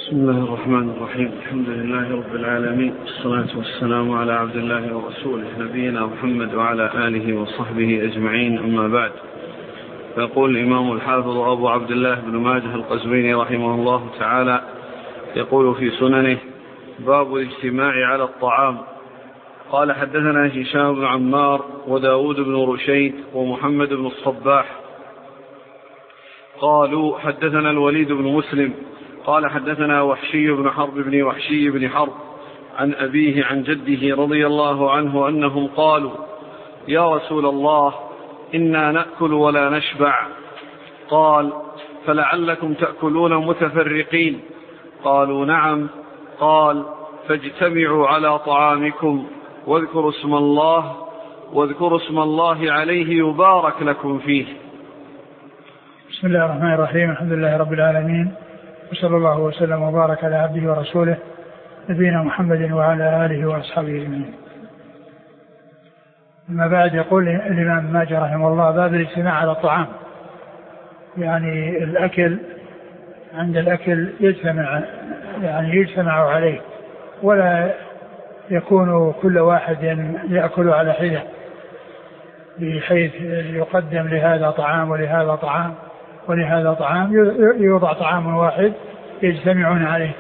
بسم الله الرحمن الرحيم. الحمد لله رب العالمين، والصلاة والسلام على عبد الله ورسوله نبينا محمد وعلى آله وصحبه أجمعين، أما بعد. فيقول الإمام الحافظ أبو عبد الله بن ماجه القزويني رحمه الله تعالى يقول في سننه: باب الاجتماع على الطعام. قال: حدثنا هشام بن عمار وداود بن رشيد ومحمد بن الصباح قالوا: حدثنا الوليد بن مسلم قال: حدثنا وحشي بن حرب بن وحشي بن حرب عن أبيه عن جده رضي الله عنه أنهم قالوا: يا رسول الله، إنا نأكل ولا نشبع. قال: فلعلكم تأكلون متفرقين. قالوا: نعم. قال: فاجتمعوا على طعامكم واذكروا اسم الله عليه يبارك لكم فيه. بسم الله الرحمن الرحيم. الحمد لله رب العالمين، وصلى الله وسلم وبارك على عبده ورسوله نبينا محمد وعلى آله وأصحابه أجمعين. أما بعد، يقول الإمام ماجه رحمه الله: باب الاجتماع على الطعام، يعني الأكل، عند الأكل يجتمع عليه، ولا يكون كل واحد يأكل على حدة، بحيث يقدم لهذا طعام ولهذا طعام ولهذا طعام، يوضع طعام واحد يجتمعون عليه.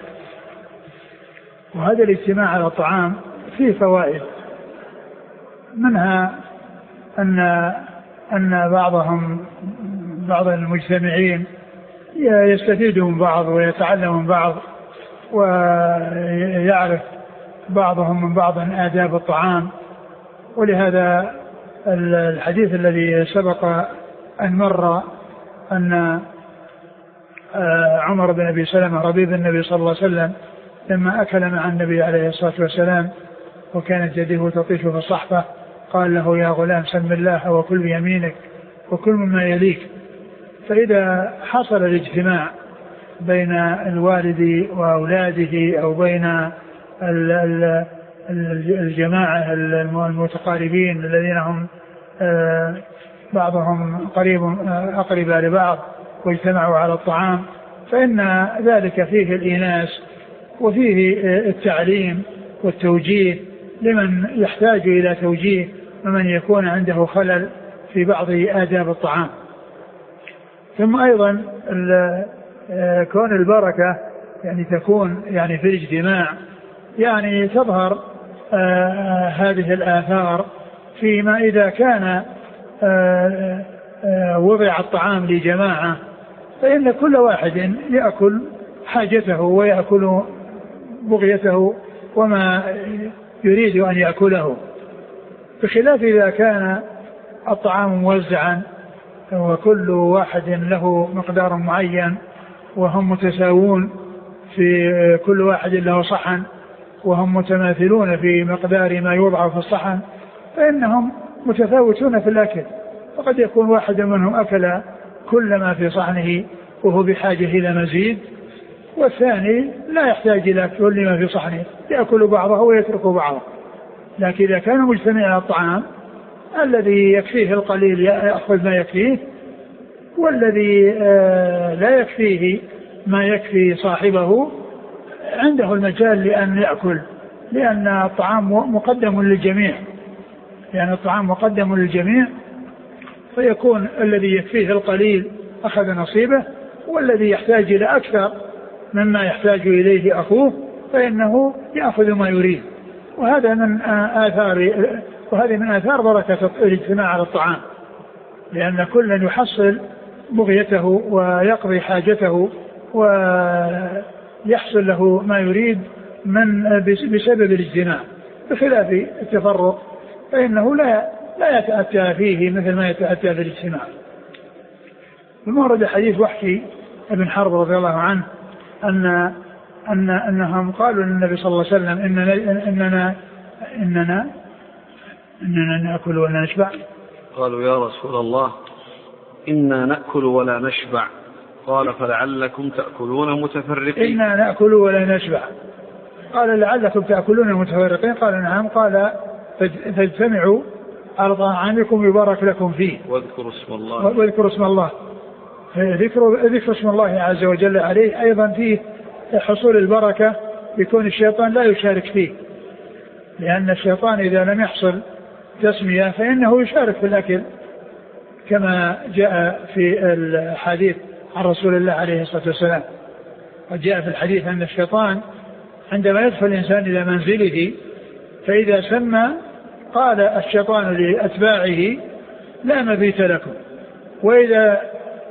وهذا الاجتماع على الطعام فيه فوائد، منها أن بعض المجتمعين يستفيد من بعض ويتعلم من بعض، ويعرف بعضهم من بعض آداب الطعام. ولهذا الحديث الذي سبق أن مر أن عمر بن أبي سلمة ربيب النبي صلى الله عليه وسلم لما أكل مع النبي عليه الصلاة والسلام وكانت يده تطيش في الصحفة، قال له: يا غلام، سم الله وكل بيمينك وكل مما يليك. فإذا حصل الاجتماع بين الوالد وأولاده أو بين الجماعة المتقاربين الذين هم بعضهم أقرب لبعض واجتمعوا على الطعام، فإن ذلك فيه الإيناس وفيه التعليم والتوجيه لمن يحتاج إلى توجيه ومن يكون عنده خلل في بعض آداب الطعام. ثم أيضا كون البركة تكون في الاجتماع، تظهر هذه الآثار فيما إذا كان وضع الطعام لجماعة، فإن كل واحد يأكل حاجته ويأكل بغيته وما يريد أن يأكله، بخلاف إذا كان الطعام موزعا وكل واحد له مقدار معين وهم متساوون، في كل واحد له صحن وهم متماثلون في مقدار ما يوضع في الصحن، فإنهم متفاوتون في الأكل. وقد يكون واحد منهم أكل كل ما في صحنه وهو بحاجة إلى مزيد، والثاني لا يحتاج إلى كل ما في صحنه، يأكل بعضه ويترك بعضه. لكن إذا كانوا مجتمعين على الطعام، الذي يكفيه القليل يأخذ ما يكفيه، والذي لا يكفيه ما يكفي صاحبه عنده المجال لأن يأكل، لأن الطعام مقدم للجميع، فيكون الذي يكفيه القليل أخذ نصيبه، والذي يحتاج إلى أكثر مما يحتاج إليه أخوه فإنه يأخذ ما يريد. وهذا من آثار بركة الاجتماع على الطعام، لأن كل يحصل بغيته ويقضي حاجته ويحصل له ما يريد بسبب الاجتماع، بخلاف التفرق فإنه لا يتأتى فيه مثل ما يتأتى في الاجتماع. المورد حديث وحشي بن حرب رضي الله عنه أنهم قالوا للنبي صلى الله عليه وسلم: إننا نأكل ولا نشبع. قالوا: يا رسول الله، إنا نأكل ولا نشبع. قال: فلعلكم تأكلون متفرقين. إنا نأكل ولا نشبع. قال: لعلكم تأكلون متفرقين. قال: نعم. قال: فاجتمعوا على طعامكم يبارك لكم فيه واذكروا اسم الله. ذكر اسم الله عز وجل عليه أيضا فيه حصول البركة يكون الشيطان لا يشارك فيه، لأن الشيطان إذا لم يحصل تسمية فإنه يشارك في الأكل، كما جاء في الحديث عن رسول الله عليه الصلاة والسلام. وجاء في الحديث أن الشيطان عندما يدخل الإنسان إلى منزله فإذا سمى قال الشيطان لأتباعه لا مبيت لكم، وإذا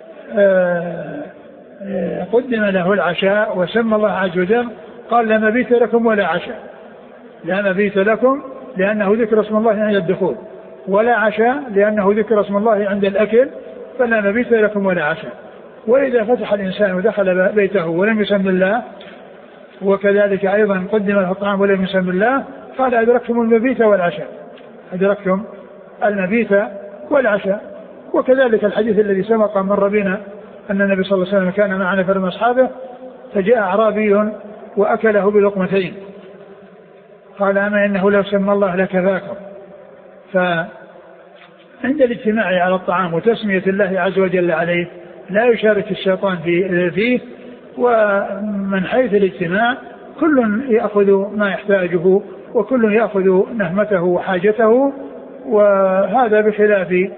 قدم له العشاء وسمى الله عز وجل قال لا مبيت لكم ولا عشاء. لا مبيت لكم لأنه ذكر اسم الله عند الدخول، ولا عشاء لأنه ذكر اسم الله عند الأكل، فلا مبيت لكم ولا عشاء. وإذا فتح الإنسان ودخل بيته ولم يسم الله، وكذلك أيضا قدم له الطعام ولم يسم الله، قال أدركتم المبيت والعشاء، أدركتم المبيت والعشاء. وكذلك الحديث الذي سبق مر بنا أن النبي صلى الله عليه وسلم كان مع نفر من أصحابه فجاء أعرابي وأكله بلقمتين، قال أما إنه لو سمى الله لكفاكم. فعند الاجتماع على الطعام وتسمية الله عز وجل عليه لا يشارك الشيطان فيه، ومن حيث الاجتماع كل يأخذ ما يحتاجه وكل يأخذ نهمته وحاجته، وهذا بخلاف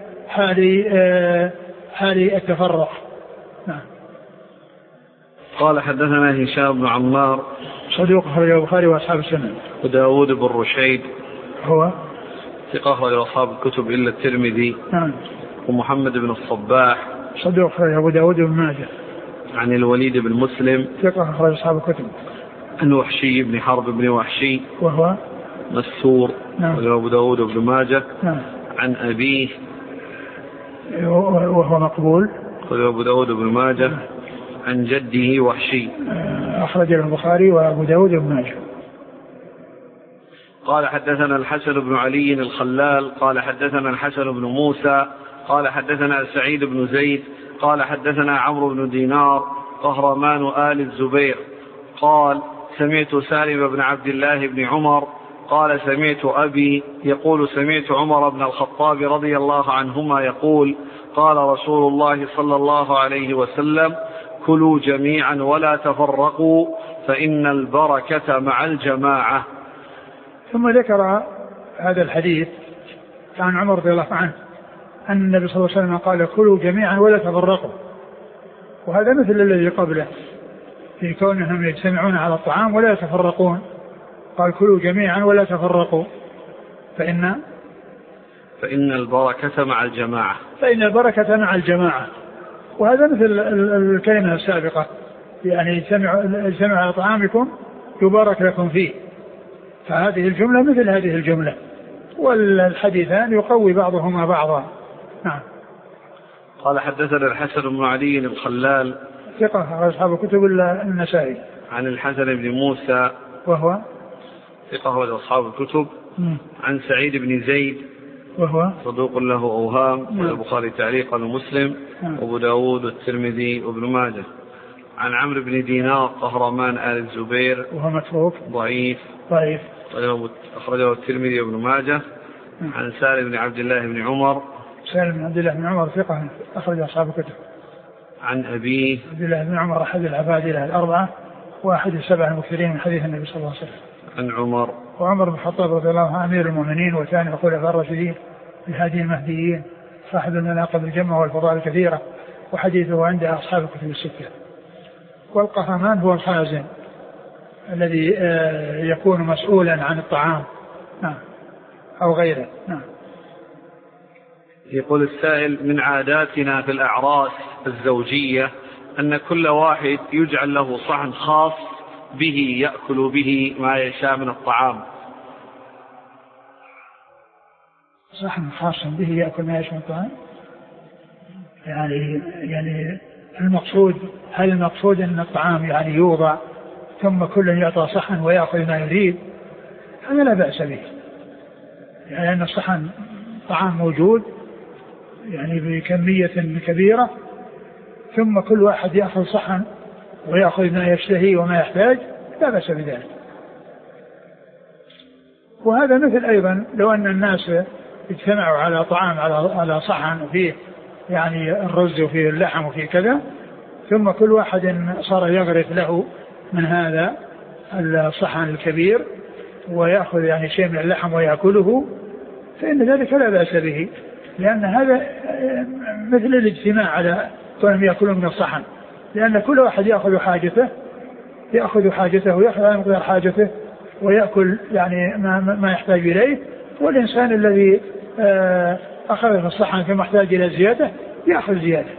حال التفرق. نعم. قال حدثنا هشام بن عمار صدوق أخرجه البخاري وأصحاب السنن. وداود بن رشيد هو ثقة أخرج أصحاب الكتب إلا الترمذي. نعم. ومحمد بن الصباح صدوق أخرجه أبو داود بن ماجه. عن الوليد بن مسلم ثقة أخرج أصحاب الكتب. عن وحشي بن حرب بن وحشي وهو مستور. نعم. أبو داود بن ماجه. نعم. عن أبيه وهو مقبول. أبو داود بن ماجه. نعم. عن جده وحشي أخرج البخاري وأبو داود بن ماجه. قال حدثنا الحسن بن علي الخلال قال حدثنا الحسن بن موسى قال حدثنا سعيد بن زيد قال حدثنا عمرو بن دينار قهرمان آل الزبير قال سمعت سالم بن عبد الله بن عمر قال سمعت أبي يقول سمعت عمر بن الخطاب رضي الله عنهما يقول قال رسول الله صلى الله عليه وسلم كلوا جميعا ولا تفرقوا فإن البركة مع الجماعة. ثم ذكر هذا الحديث عن عمر رضي الله عنه أن النبي صلى الله عليه وسلم قال كلوا جميعا ولا تفرقوا، وهذا مثل الذي قبله في كونهم يجتمعون على الطعام ولا يتفرقون، قال كلوا جميعا ولا تفرقوا فإن البركة مع الجماعة. فإن البركة مع الجماعة، وهذا مثل الكلمة السابقة، يعني اجتمعوا على طعامكم يبارك لكم فيه، فهذه الجملة مثل هذه الجملة، والحديثان يقوي بعضهما بعضا. نعم. قال حدثنا الحسن بن علي الخلال ثقة أصحاب كتب النسائي. عن الحسن بن موسى وهو ثقة أصحاب الكتب. عن سعيد بن زيد وهو صدوق له أوهام، والبخاري تعليقا ومسلم وأبو داود والترمذي وابن ماجه. عن عمرو بن دينار قهرمان آل الزبير وهو متروك ضعيف أخرجه الترمذي وابن ماجه. عن سالم بن عبد الله بن عمر سالم بن عبد الله بن عمر ثقة أخرج أصحاب الكتب. عن أبيه عبد الله بن عمر أحد العبادلة الأربعة وأحد السبع المكثرين من حديث النبي صلى الله عليه وسلم. عن عمر وعمر بن الخطاب رضي الله عنه أمير المؤمنين وثاني الخلفاء الراشدين الهادي المهديين صاحب المناقب الجمة والفضائل الكثيرة، وحديثه عند أصحاب الكتب الستة. والقهرمان هو الخازن الذي يكون مسؤولا عن الطعام أو غيره. يقول السائل من عاداتنا في الأعراس الزوجية أن كل واحد يجعل له صحن خاص به يأكل به ما يشاء من الطعام. صحن خاص به يأكل ما يشاء من الطعام، يعني هل المقصود أن الطعام يعني يوضع ثم كل يعطى صحن ويأكل ما يريد؟ هذا لا بأس به، يعني أن الصحن طعام موجود يعني بكمية كبيرة ثم كل واحد يأخذ صحن ويأخذ ما يشتهي وما يحتاج، لا بأس بذلك. وهذا مثل أيضا لو أن الناس اجتمعوا على طعام على صحن وفيه يعني الرز وفيه اللحم وفيه كذا، ثم كل واحد صار يغرف له من هذا الصحن الكبير ويأخذ يعني شيء من اللحم ويأكله فإن ذلك لا بأس به، لأن هذا مثل الاجتماع على كونهم يأكلون من الصحن، لأن كل واحد يأخذ حاجته ويأخذ على مقدار حاجته ويأكل يعني ما يحتاج إليه، والإنسان الذي أخذ في الصحن كما يحتاج إلى زيادة يأخذ زيادة.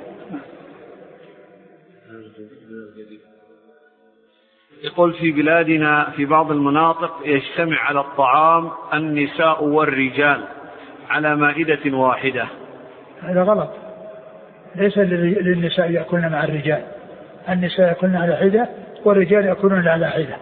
يقول في بلادنا في بعض المناطق يجتمع على الطعام النساء والرجال على مائدة واحدة. هذا غلط، ليس للنساء يأكلن مع الرجال، النساء يأكلن على حدة والرجال يأكلون على حدة.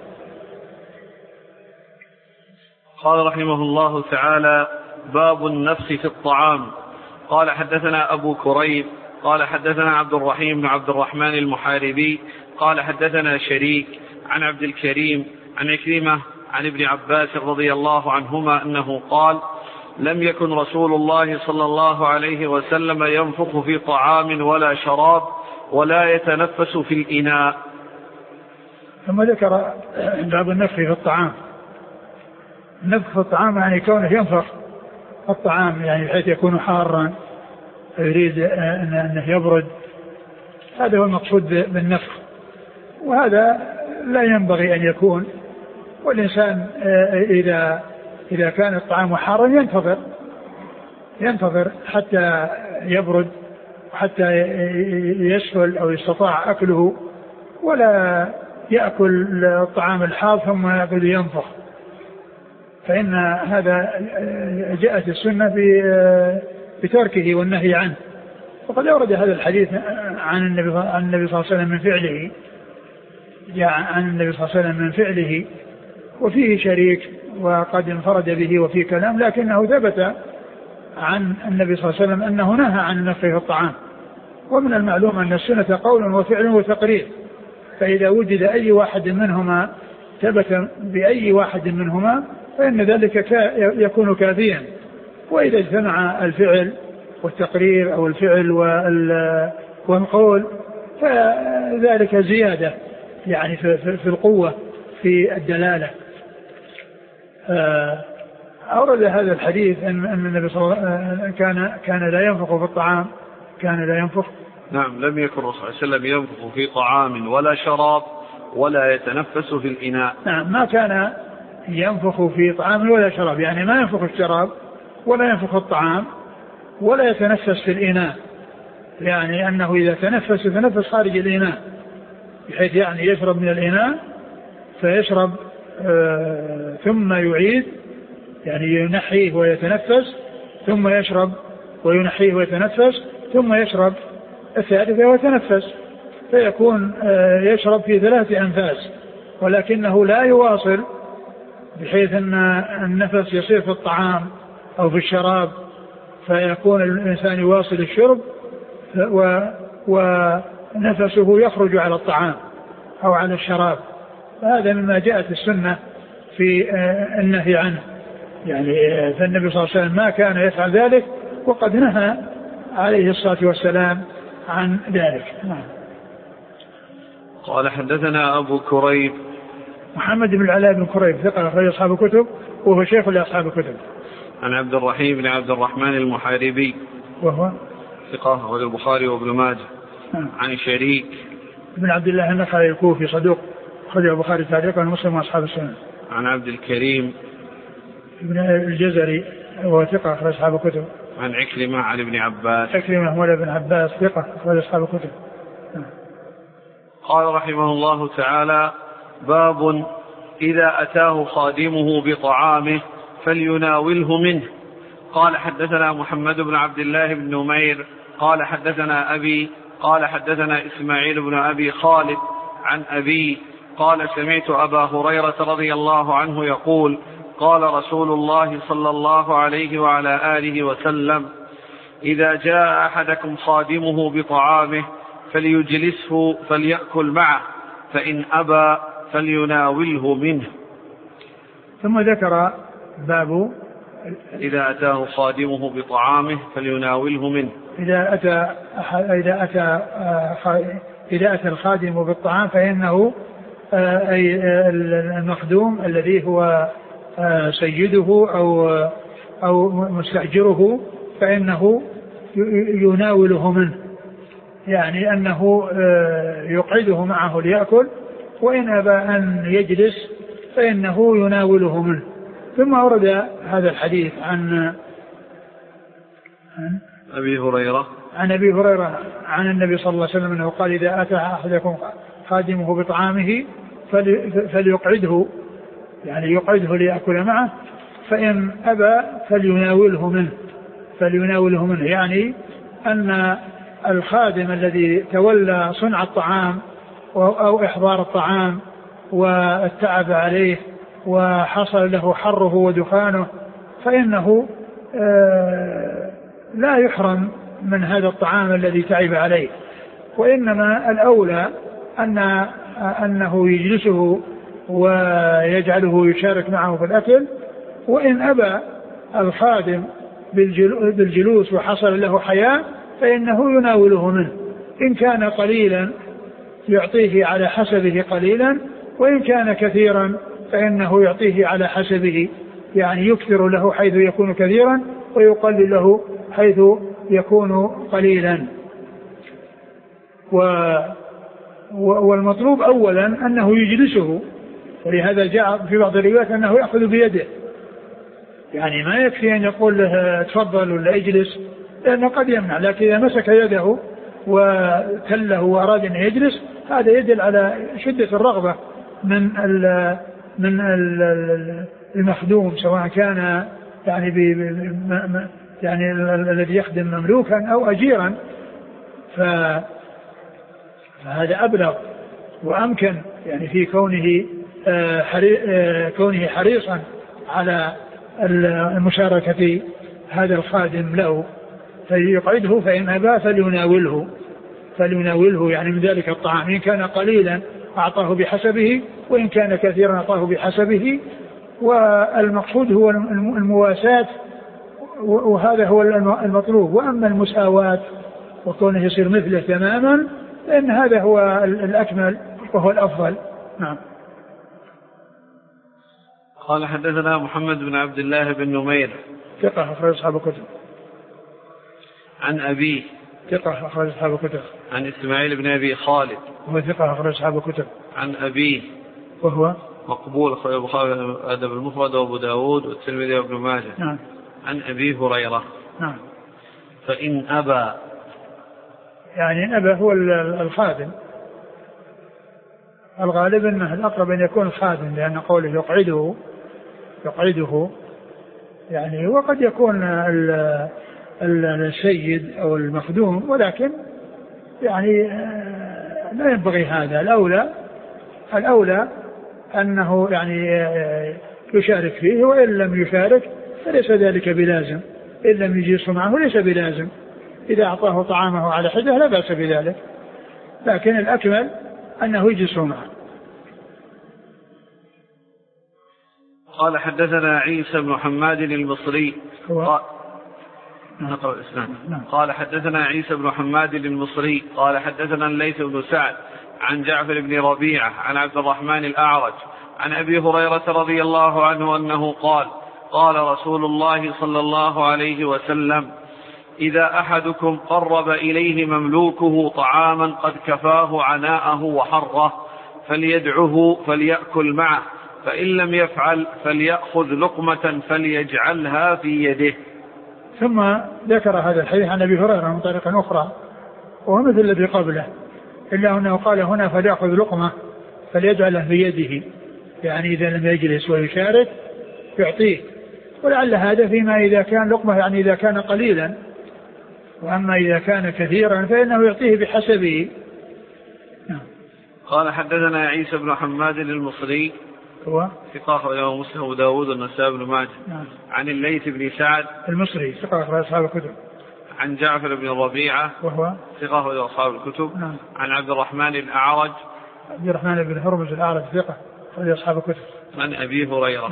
قال رحمه الله تعالى: باب النفخ في الطعام. قال حدثنا أبو كريب قال حدثنا عبد الرحيم بن عبد الرحمن المحاربي قال حدثنا شريك عن عبد الكريم عن عكرمة عن ابن عباس رضي الله عنهما أنه قال: لم يكن رسول الله صلى الله عليه وسلم ينفخ في طعام ولا شراب ولا يتنفس في الإناء. ثم ذكر باب النفخ في الطعام. النفخ في الطعام يعني كونه ينفخ الطعام يعني بحيث يكون حارا يريد أنه يبرد، هذا هو المقصود بالنفخ، وهذا لا ينبغي أن يكون. والإنسان إذا كان الطعام حارا ينتظر حتى يبرد وحتى يسهل أو يستطاع أكله، ولا يأكل الطعام الحار ثم يأكل ينفخ، فإن هذا جاءت السنة بتركه والنهي عنه. وقد أورد هذا الحديث عن النبي صلى الله عليه وسلم من فعله، جاء عن النبي صلى الله عليه وسلم من فعله وفيه شريك وقد انفرد به وفيه كلام، لكنه ثبت عن النبي صلى الله عليه وسلم أنه نهى عن النفخ في الطعام. ومن المعلوم أن السنة قول وفعل وتقرير، فإذا وجد أي واحد منهما ثبت بأي واحد منهما فإن ذلك يكون كافيا. وإذا اجتمع الفعل والتقرير أو الفعل والقول فذلك زيادة يعني في القوة في الدلالة. أورد هذا الحديث أن النبي صلى الله عليه وسلم كان لا ينفخ في الطعام، كان لا ينفخ. نعم، لم يكن الرسول صلى الله عليه وسلم ينفخ في طعام ولا شراب ولا يتنفس في الإناء. نعم، ما كان ينفخ في طعام ولا شراب، يعني ما ينفخ الشراب ولا ينفخ الطعام ولا يتنفس في الإناء، يعني أنه إذا يتنفس خارج الإناء، بحيث يعني يشرب من الإناء فيشرب ثم يعيد، يعني ينحيه ويتنفس ثم يشرب وينحيه ويتنفس ثم يشرب الثالثة ويتنفس، فيكون يشرب في 3 أنفاس، ولكنه لا يواصل بحيث أن النفس يصير في الطعام أو في الشراب فيكون الإنسان يواصل الشرب ونفسه يخرج على الطعام أو على الشراب. فهذا مما جاءت السنة في النهي عنه، يعني فالنبي صلى الله عليه وسلم ما كان يفعل ذلك، وقد نهى عليه الصلاة والسلام عن ذلك. قال حدثنا أبو كريب محمد بن العلاء بن كريب ثقة أخرج أصحاب الكتب وهو شيخ لأصحاب الكتب. عن عبد الرحيم بن عبد الرحمن المحاربي وهو ثقة أخرج البخاري وابن ماجه. عن شريك بن عبد الله النخعي الكوفي صدوق أخرج البخاري تعليقا ومسلم وأصحاب السنن. عن عبد الكريم بن الجزري وهو ثقة أخرج أصحاب الكتب. عن عكرمة عن ابن عباس. عكرمة مولى بن عباس ثقة أخرج أصحاب الكتب. قال رحمه الله تعالى: باب إذا أتاه خادمه بطعامه فليناوله منه. قال حدثنا محمد بن عبد الله بن نمير قال حدثنا أبي قال حدثنا إسماعيل بن أبي خالد عن أبي قال: سمعت أبا هريرة رضي الله عنه يقول: قال رسول الله صلى الله عليه وعلى آله وسلم: إذا جاء أحدكم خادمه بطعامه فليجلسه فليأكل معه، فإن أبى فليناوله منه. ثم ذكر باب إذا أتاه خادمه بطعامه فليناوله منه. إذا أتى الخادم بالطعام فإنه أي المخدوم الذي هو سيده أو مستأجره فإنه يناوله منه، يعني أنه يقعده معه ليأكل، وإن أبى أن يجلس فإنه يناوله منه. ثم ورد هذا الحديث عن أبي هريرة عن النبي صلى الله عليه وسلم أنه قال: إذا أتى أحدكم خادمه بطعامه فليقعده، يعني يقعده ليأكل معه، فإن أبى فليناوله منه، يعني أن الخادم الذي تولى صنع الطعام أو إحضار الطعام والتعب عليه وحصل له حره ودخانه فإنه لا يحرم من هذا الطعام الذي تعب عليه، وإنما الأولى أنه يجلسه ويجعله يشارك معه في الأكل. وإن أبى الخادم بالجلوس وحصل له حياء فإنه يناوله منه، إن كان قليلا يعطيه على حسبه قليلا، وإن كان كثيرا فإنه يعطيه على حسبه، يعني يكثر له حيث يكون كثيرا ويقلل له حيث يكون قليلا. والمطلوب أولا أنه يجلسه، ولهذا جاء في بعض الروايات أنه يأخذ بيده، يعني ما يكفي أن يقول له تفضل ولا اجلس، لأنه قد يمنع، لكن إذا مسك يده وتله وأراد أن يجلس هذا يدل على شدة الرغبة من المخدوم، سواء كان يعني الذي يخدم مملوكا أو أجيرا، فهذا أبلغ وأمكن يعني في كونه حريصا على المشاركة هذا الخادم له، فيقعده، فإن أبى فليناوله يعني من ذلك الطعام، إن كان قليلا أعطاه بحسبه، وإن كان كثيرا أعطاه بحسبه. والمقصود هو المواساة، وهذا هو المطلوب. وأما المساواة وكونه يصير مثله تماما فإن هذا هو الأكمل وهو الأفضل. نعم. قال: حدثنا محمد بن عبد الله بن نمير، ثقة أخرج أصحاب الكتب. عن أبيه، ثقة أخرج أصحاب الكتب. عن إسماعيل بن أبي خالد، وهو ثقة أخرج أصحاب الكتب. عن أبيه، وهو مقبول، أخرج البخاري الأدب المفرد وأبو داود والترمذي وابن ماجه. نعم. عن أبي هريرة. نعم. فإن أبى، يعني إن أبى هو الخادم، الغالب أنه الأقرب أن يكون الخادم، لأن قوله يقعده يعني، وقد يكون السيد أو المخدوم، ولكن يعني لا ينبغي هذا. الأولى أنه يعني يشارك فيه، وإن لم يشارك فليس ذلك بلازم، إن لم يجلس معه ليس بلازم، إذا أعطاه طعامه على حدة لا بأس بذلك، لكن الأكمل أنه يجلس معه. قال: حدثنا عيسى بن حماد المصري، نقرأ الإسلام. قال: حدثنا عيسى بن حماد المصري قال: حدثنا الليث بن سعد عن جعفر بن ربيعة عن عبد الرحمن الأعرج عن أبي هريرة رضي الله عنه أنه قال: قال رسول الله صلى الله عليه وسلم: إذا أحدكم قرب إليه مملوكه طعاما قد كفاه عناءه وحره فليدعه فليأكل معه، فإن لم يفعل فليأخذ لقمة فليجعلها في يده. ثم ذكر هذا الحديث عن أبي هريرة من طريق أخرى وهو مثل الذي قبله، إلا أنه قال هنا فليأخذ لقمة فليجعلها في يده، يعني إذا لم يجلس ويشارك يعطيه، ولعل هذا فيما إذا كان لقمة يعني إذا كان قليلا، وأما إذا كان كثيرا فإنه يعطيه بحسبه. قال: حدثنا عيسى بن حماد المصري، هو ثقة أخرجه مسلم وأبو داود والنسائي بن ماجه. عن الليث بن سعد المصري، ثقة أخرج أصحاب الكتب. عن جعفر بن ربيعة، وهو ثقة أخرج أصحاب الكتب. عن عبد الرحمن الأعرج، عبد الرحمن بن هرمز الأعرج، ثقة أخرج أصحاب الكتب. عن أبي هريرة.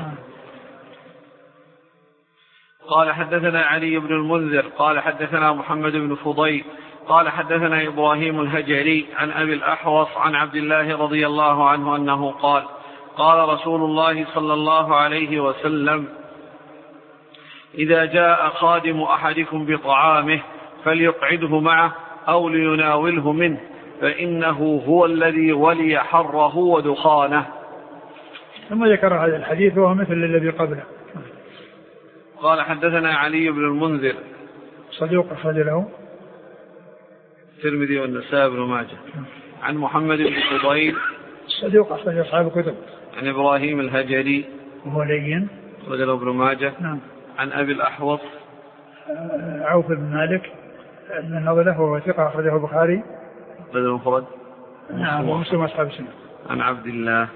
قال: حدثنا علي بن المنذر قال: حدثنا محمد بن فضيل قال حدثنا إبراهيم الهجري عن أبي الأحوص عن عبد الله رضي الله عنه أنه قال قال رسول الله صلى الله عليه وسلم إذا جاء خادم أحدكم بطعامه فليقعده معه أو ليناوله منه فإنه هو الذي ولي حره ودخانه. ثم ذكر هذا الحديث وهو مثل الذي قبله. قال حدثنا علي بن المنذر صدوق أخرج له الترمذي والنسائي بن ماجه. عن محمد بن فضيل صدوق أخرج أصحاب الكتب. عن إبراهيم الهجري وهو لين أخرج له ابن ماجه. نعم. عن أبي الأحوص عوف بن مالك بن نضلة وهو ثقة أخرجه البخاري بدل المفرد. نعم ومسلم أصحاب السنة. عن عبد الله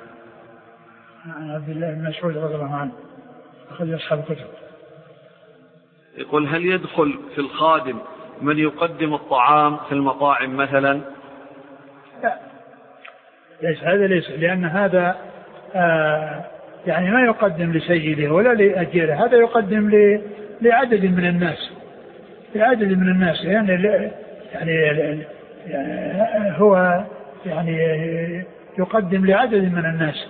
بن مسعود رضي الله عنه أخرج أصحاب الكتب. يقول هل يدخل في الخادم من يقدم الطعام في المطاعم مثلا؟ لا ليس هذا ليس، لأن هذا يعني ما يقدم لسيده ولا لأجيره، هذا يقدم لعدد من الناس، لعدد من الناس يعني هو يعني يقدم لعدد من الناس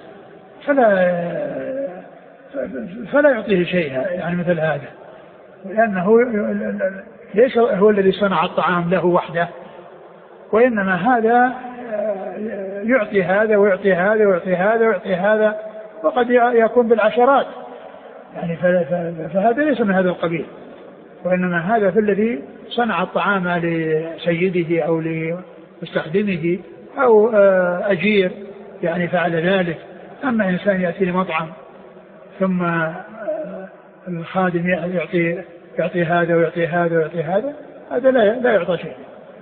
فلا يعطيه شيئا يعني مثل هذا، لأنه ليس هو الذي صنع الطعام له وحده، وإنما هذا يعطي هذا ويعطي هذا ويعطي هذا ويعطي هذا، وقد يكون بالعشرات يعني، فهذا ليس من هذا القبيل، وإنما هذا في الذي صنع الطعام لسيده أو لمستخدمه أو أجير يعني فعل ذلك. أما إنسان يأتي لمطعم ثم الخادم يعطي هذا ويعطي هذا ويعطي هذا لا يعطى شيء.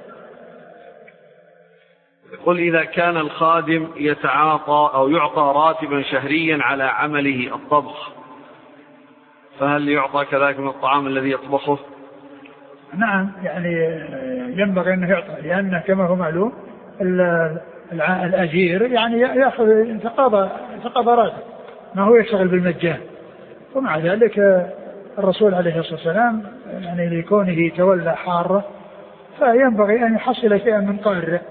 يقول إذا كان الخادم يتعاطى أو يعطى راتبا شهريا على عمله الطبخ، فهل يعطى كذلك من الطعام الذي يطبخه؟ نعم يعني ينبغي أنه يعطى، لأنه كما هو معلوم الأجير يعني يأخذ تقاضى راتب، ما هو يشتغل بالمجان. ومع ذلك الرسول عليه الصلاة والسلام يعني لكونه تولى حارة فينبغي أن يحصل شيئا من قاره.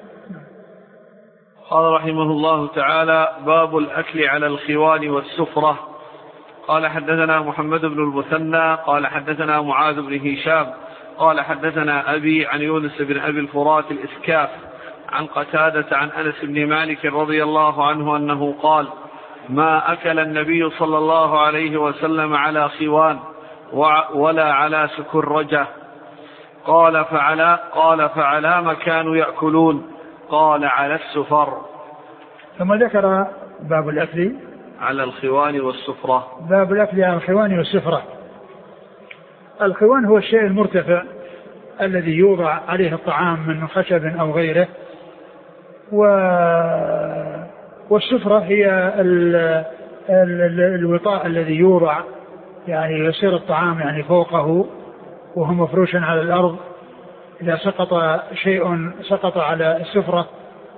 قال رحمه الله تعالى باب الأكل على الخوان والسفرة. قال حدثنا محمد بن المثنى قال حدثنا معاذ بن هشام قال حدثنا أبي عن يونس بن أبي الفرات الإسكاف عن قتادة عن أنس بن مالك رضي الله عنه أنه قال ما أكل النبي صلى الله عليه وسلم على خوان ولا على سكرجة. قال فعلى ما كانوا يأكلون؟ قال على السفر. ثم ذكر باب الأكل على الخوان والسفرة. باب الأكل على الخوان والسفرة. الخوان هو الشيء المرتفع الذي يوضع عليه الطعام من خشب أو غيره، والسفرة هي الوطاء الذي يوضع يعني يصير الطعام يعني فوقه وهو مفروش على الأرض، إذا سقط شيء سقط على السفرة.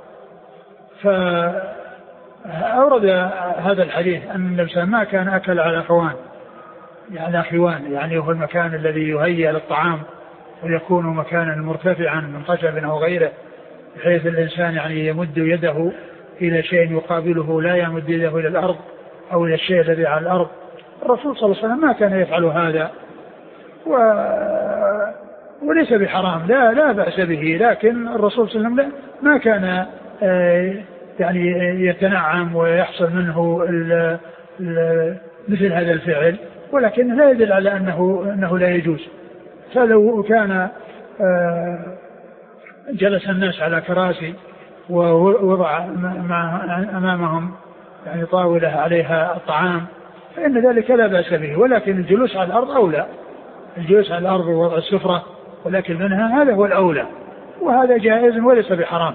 فأورد هذا الحديث أن النبي ما كان أكل على خوان يعني هو المكان الذي يهيأ للطعام ويكون مكانا مرتفعا من خشب أو غيره، بحيث الإنسان يعني يمد يده إلى شيء يقابله، لا يمد يده إلى الأرض أو إلى الشيء الذي على الأرض. الرسول صلى الله عليه وسلم ما كان يفعل هذا، وليس بحرام، لا بأس به، لكن الرسول صلى الله عليه وسلم ما كان يعني يتنعم ويحصل منه مثل هذا الفعل، ولكن لا يدل على أنه لا يجوز. فلو كان جلس الناس على كراسي ووضع أمامهم يعني طاولة عليها الطعام فإن ذلك لا بأس به، ولكن الجلوس على الأرض أولى، الجلوس على الأرض ووضع السفرة ولكن منها هذا هو الأولى، وهذا جائز وليس بحرام.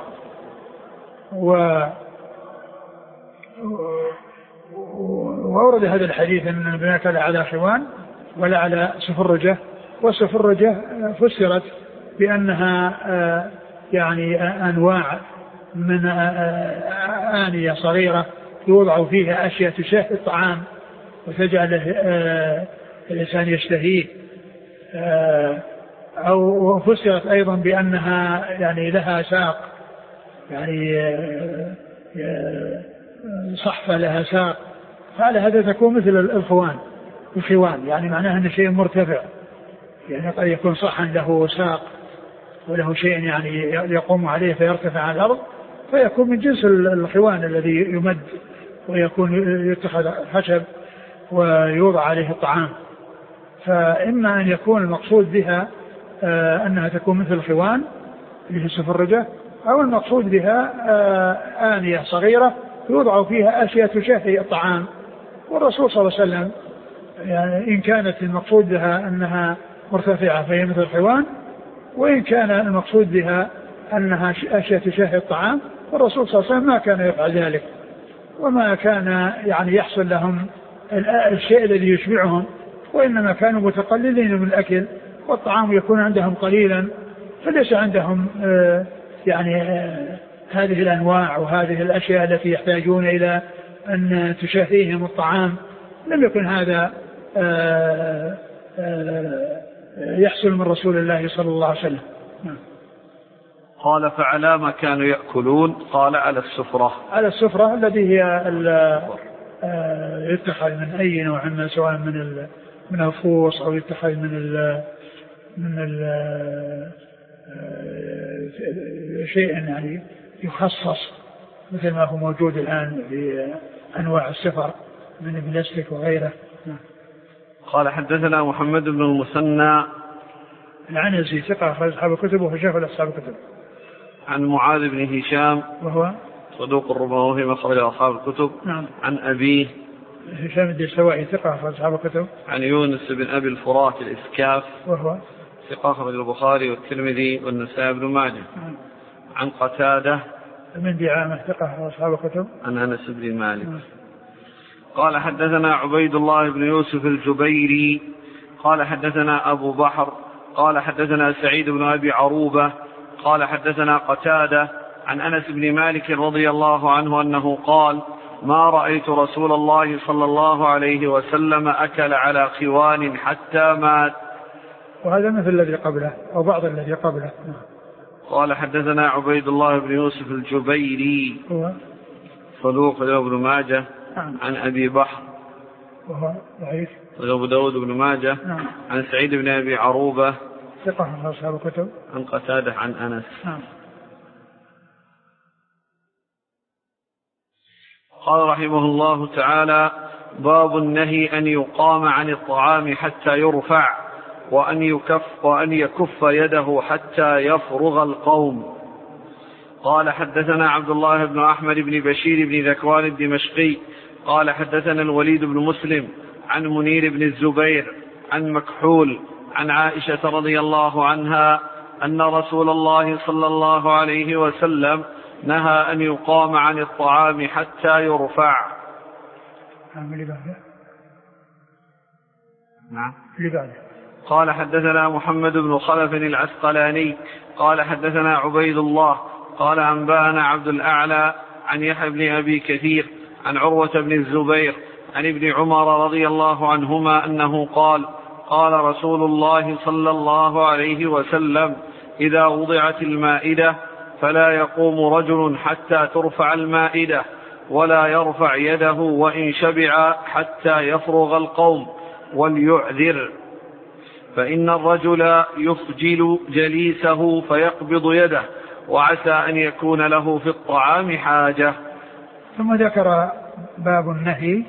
وأورد هذا الحديث أن النبي أكل على خوان ولا على سفرجة، والسفرجة فسرت بأنها يعني أنواع من آنية صغيرة يوضع فيها أشياء تشهي الطعام وتجعل الإنسان يشتهيه، أو فسرت أيضا بأنها يعني لها ساق، يعني صحفة لها ساق، فعلى هذا تكون مثل الخوان، يعني معناها أن شيء مرتفع، يعني قد يكون صحا له ساق وله شيء يعني يقوم عليه فيرتفع عن الأرض، فيكون من جنس الخوان الذي يمد ويكون يتخذ خشب ويوضع عليه الطعام. فإما أن يكون المقصود بها أنها تكون مثل الخوان اللي هي السفرجة، أو المقصود بها آنية صغيرة يوضع فيها أشياء تشافي الطعام. والرسول صلى الله عليه وسلم يعني إن كانت المقصود بها أنها مرتفعة فهي مثل الخوان، وإن كان المقصود بها أنها أشياء تشافي الطعام، والرسول صلى الله عليه وسلم ما كان يفعل ذلك، وما كان يعني يحصل لهم الشيء الذي يشبعهم، وإنما كانوا متقللين من الأكل، والطعام يكون عندهم قليلا، فليس عندهم يعني هذه الأنواع وهذه الأشياء التي يحتاجون إلى أن تشافيهم الطعام. لم يكن هذا يحصل من رسول الله صلى الله عليه وسلم. قال فعلى ما كانوا يأكلون؟ قال على السفرة. على السفرة التي هي يتخذ من أي نوع من، سواء من الفوص أو يتخذ من شيء يعني يخصص، مثل ما هو موجود الآن في أنواع السفر من البلاستيك وغيره. قال حدثنا محمد بن المثنى العنزي ثقة أخرج أصحاب الكتب وهو شيخ أصحاب الكتب. عن معاذ بن هشام وهو صدوق ربما في مخرج أصحاب الكتب. نعم. عن أبيه هشام الدستوائي ثقة أخرج أصحاب الكتب. عن يونس بن أبي الفرات الإسكاف وهو ثقة أخرج البخاري والترمذي والنسائي بن ماجه. نعم. عن قتادة من دعامة ثقة أخرج أصحاب الكتب. عن أنس بن مالك. قال حدثنا عبيد الله بن يوسف الجبيري قال حدثنا أبو بحر قال حدثنا سعيد بن أبي عروبة قال حدثنا قتادة عن أنس بن مالك رضي الله عنه أنه قال ما رأيت رسول الله صلى الله عليه وسلم أكل على خوان حتى مات. وهذا مثل الذي قبله أو بعض الذي قبله. قال حدثنا عبيد الله بن يوسف الجبيري صدوق ابن ماجه. عن أبي بحر وهو ضعيف أبو داود بن ماجه. عن سعيد بن أبي عروبة ثقة من أصحاب الكتب. عن قتادة عن أنس. قال رحمه الله تعالى باب النهي أن يقام عن الطعام حتى يرفع وأن يكف يده حتى يفرغ القوم. قال حدثنا عبد الله بن أحمد بن بشير بن ذكوان الدمشقي قال حدثنا الوليد بن مسلم عن منير بن الزبير عن مكحول عن عائشة رضي الله عنها أن رسول الله صلى الله عليه وسلم نهى أن يقام عن الطعام حتى يرفع. نعم. قال حدثنا محمد بن خلف العسقلاني قال حدثنا عبيد الله قال أنبأنا عبد الأعلى عن يحيى بن أبي كثير عن عروة بن الزبير عن ابن عمر رضي الله عنهما أنه قال قال رسول الله صلى الله عليه وسلم إذا وضعت المائدة فلا يقوم رجل حتى ترفع المائدة ولا يرفع يده وإن شبع حتى يفرغ القوم وليعذر، فإن الرجل يفجل جليسه فيقبض يده وعسى أن يكون له في الطعام حاجة. ثم ذكر باب النهي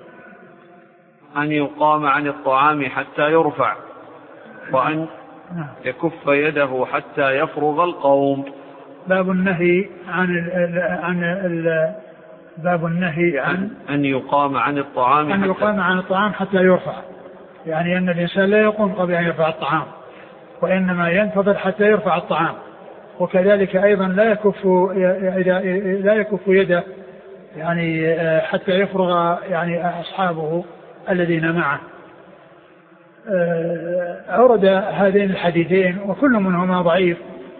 أن يقام عن الطعام حتى يرفع وأن يكف يده حتى يفرغ القوم. باب النهي باب النهي عن أن يقام عن الطعام حتى يرفع، يعني أن الإنسان لا يقوم قبل أن يرفع الطعام، وإنما ينتظر حتى يرفع الطعام. وكذلك أيضا لا يكف يده يعني حتى يفرغ يعني أصحابه الذين معه. أورد هذين الحديثين وكل منهما ضعيف.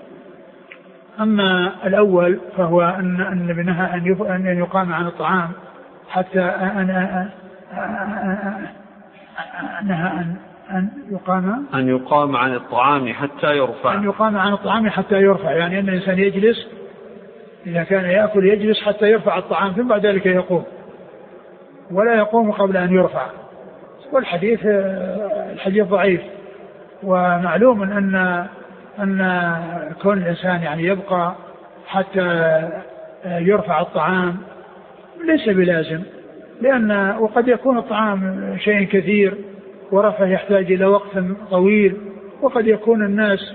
أما الأول فهو أن نهى أن يقام عن الطعام حتى نهى أن يقام عن الطعام حتى يرفع. أن يقام عن الطعام حتى يرفع، يعني أن الإنسان يجلس، إذا كان يأكل يجلس حتى يرفع الطعام ثم بعد ذلك يقوم، ولا يقوم قبل أن يرفع. والحديث ضعيف. ومعلوم أن كون الإنسان يعني يبقى حتى يرفع الطعام ليس بلازم، لأن وقد يكون الطعام شيء كثير ورفعه يحتاج إلى وقت طويل، وقد يكون الناس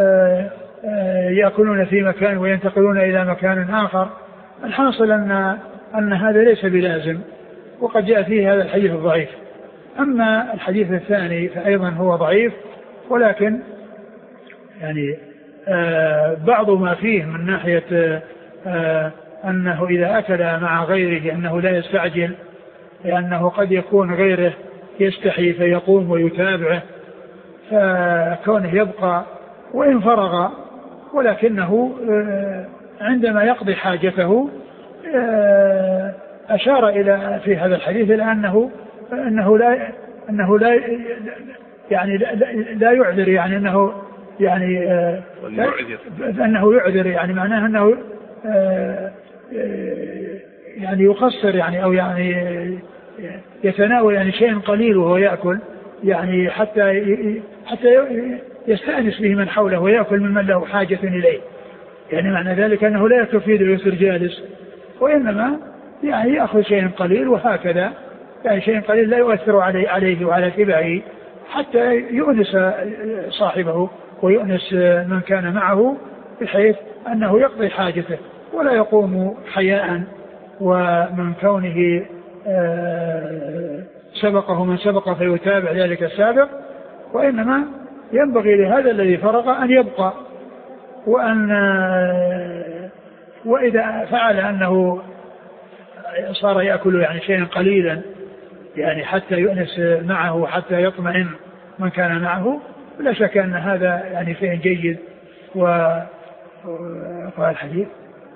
يأكلون في مكان وينتقلون إلى مكان آخر. الحاصل أن هذا ليس بلازم، وقد جاء فيه هذا الحديث الضعيف. أما الحديث الثاني فأيضا هو ضعيف، ولكن يعني بعض ما فيه من ناحية أنه إذا أكل مع غيره أنه لا يستعجل، لأنه قد يكون غيره يستحي فيقوم ويتابعه، فكونه يبقى وإن فرغ، ولكنه عندما يقضي حاجته أشار إلى في هذا الحديث إلى أنه لا يعني لا يعذر، يعني أنه يعذر، يعني معناه أنه يعني يقصر، يعني أو يعني يتناول يعني شيء قليل وهو يأكل، يعني حتى يستأنس به من حوله ويأكل ممن له حاجة إليه. يعني معنى ذلك أنه لا يكفي ويصير جالس، وإنما يعني يأخذ شيء قليل وهكذا، يعني شيء قليل لا يؤثر عليه وعلى تبعه، حتى يؤنس صاحبه ويؤنس من كان معه، بحيث أنه يقضي حاجته ولا يقوم حياء ومن كونه سبقه من سبق فيتابع ذلك السابق، وإنما ينبغي لهذا الذي فرغ أن يبقى، وإذا فعل أنه صار يأكل يعني شيئا قليلا يعني حتى يؤنس معه وحتى يطمئن من كان معه، لا شك أن هذا يعني شيء جيد. والحديث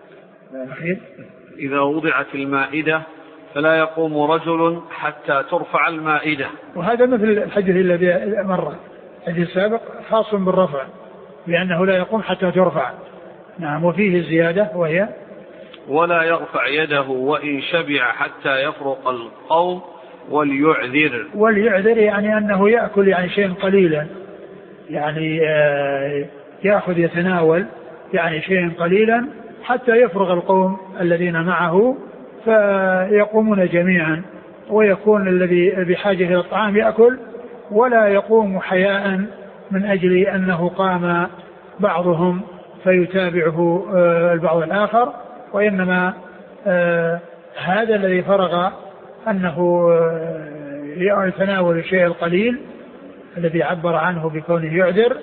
إذا وضعت المائدة فلا يقوم رجل حتى ترفع المائدة. وهذا مثل الحديث الذي مر، الحديث السابق خاص بالرفع لأنه لا يقوم حتى ترفع. نعم. وفيه الزيادة وهي ولا يرفع يده وإن شبع حتى يفرق القوم وليعذر يعني أنه يأكل يعني شيء قليلا، يعني يأخذ يتناول يعني شيء قليلا حتى يفرغ القوم الذين معه فيقومون جميعا، ويكون الذي بحاجة إلى الطعام يأكل ولا يقوم حياء من أجل أنه قام بعضهم فيتابعه البعض الآخر، وإنما هذا الذي فرغ أنه يتناول الشيء القليل الذي عبر عنه بكونه يعذر،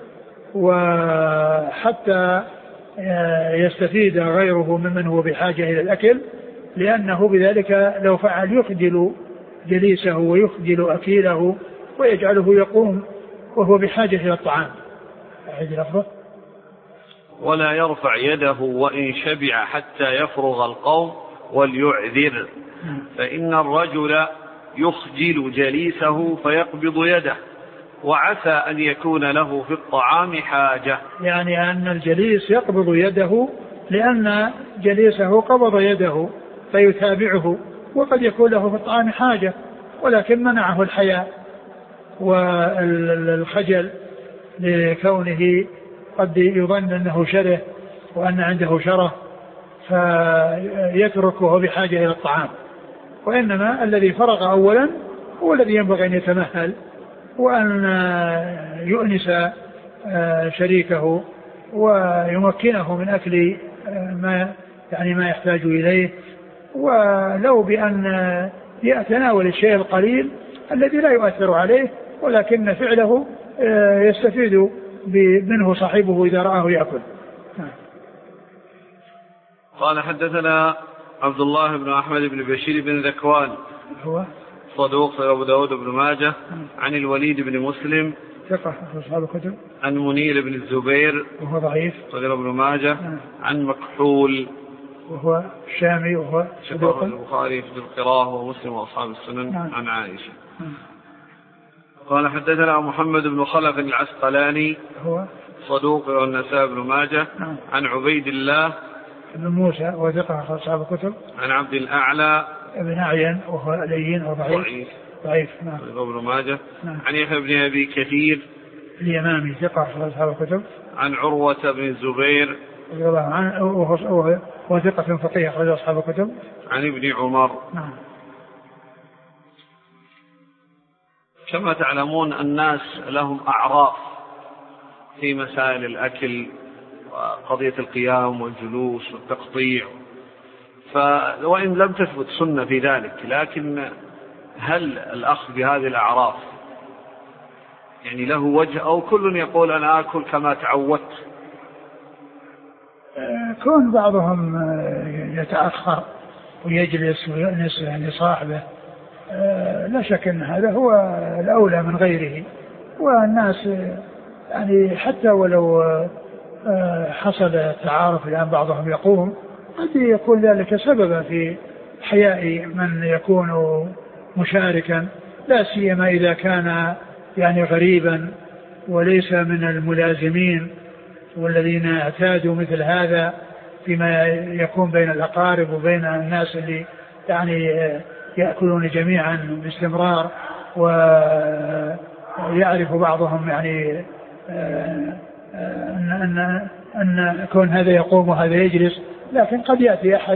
وحتى يستفيد غيره ممن هو بحاجة إلى الأكل، لأنه بذلك لو فعل يخجل جليسه ويخجل أكيله ويجعله يقوم وهو بحاجة إلى الطعام. ولا يرفع يده وإن شبع حتى يفرغ القوم وليعذر، فإن الرجل يخجل جليسه فيقبض يده وعسى أن يكون له في الطعام حاجة. يعني أن الجليس يقبض يده لأن جليسه قبض يده فيتابعه، وقد يكون له في الطعام حاجة ولكن منعه الحياء والخجل لكونه قد يظن أنه شره وأن عنده شره فيتركه بحاجة إلى الطعام، وإنما الذي فرغ أولا هو الذي ينبغي أن يتمهل وأن يؤنس شريكه ويمكنه من أكل ما يحتاج إليه، ولو بأن يتناول الشيء القليل الذي لا يؤثر عليه ولكن فعله يستفيد منه صاحبه إذا رآه يأكل. قال حدثنا عبد الله بن أحمد بن بشير بن ذكوان هو صدوق أبو داود بن ماجه عن الوليد بن مسلم ثقة أصحاب الكتب عن منير بن الزبير وهو ضعيف صدوق بن ماجه عن مكحول وهو الشامي وهو صدوق البخاري في القراءة ومسلم وأصحاب السنن عن عائشة. قال حدثنا محمد بن خلف العسقلاني هو صدوق والنسائي بن ماجه. نعم. عن عبيد الله بن موسى وثقة أصحاب الكتب. عن عبد الأعلى ابن أعين وهو لين وضعيف. نعم. ابن ماجه. نعم. عن يحيى بن أبي كثير اليمامي ثقة أصحاب الكتب. عن عروة بن الزبير رضي الله عنه وهو ثقة فقيه أخرج أصحاب الكتب. عن ابن عمر. نعم. كما تعلمون الناس لهم أعراف في مسائل الأكل وقضية القيام والجلوس والتقطيع، وإن لم تثبت سنة في ذلك، لكن هل الأخذ بهذه الأعراف يعني له وجه أو كل يقول أنا أكل كما تعودت؟ كون بعضهم يتأخر ويجلس ويأنس يعني صاحبه لا شك أن هذا هو الأولى من غيره. والناس يعني حتى ولو حصل تعارف الآن بعضهم يقوم قد يكون ذلك سببا في حياء من يكون مشاركا، لا سيما إذا كان يعني غريبا وليس من الملازمين والذين اعتادوا مثل هذا فيما يكون بين الأقارب وبين الناس اللي يعني يأكلون جميعا باستمرار، ويعرف بعضهم يعني أن كون هذا يقوم وهذا يجلس. لكن قد يأتي أحد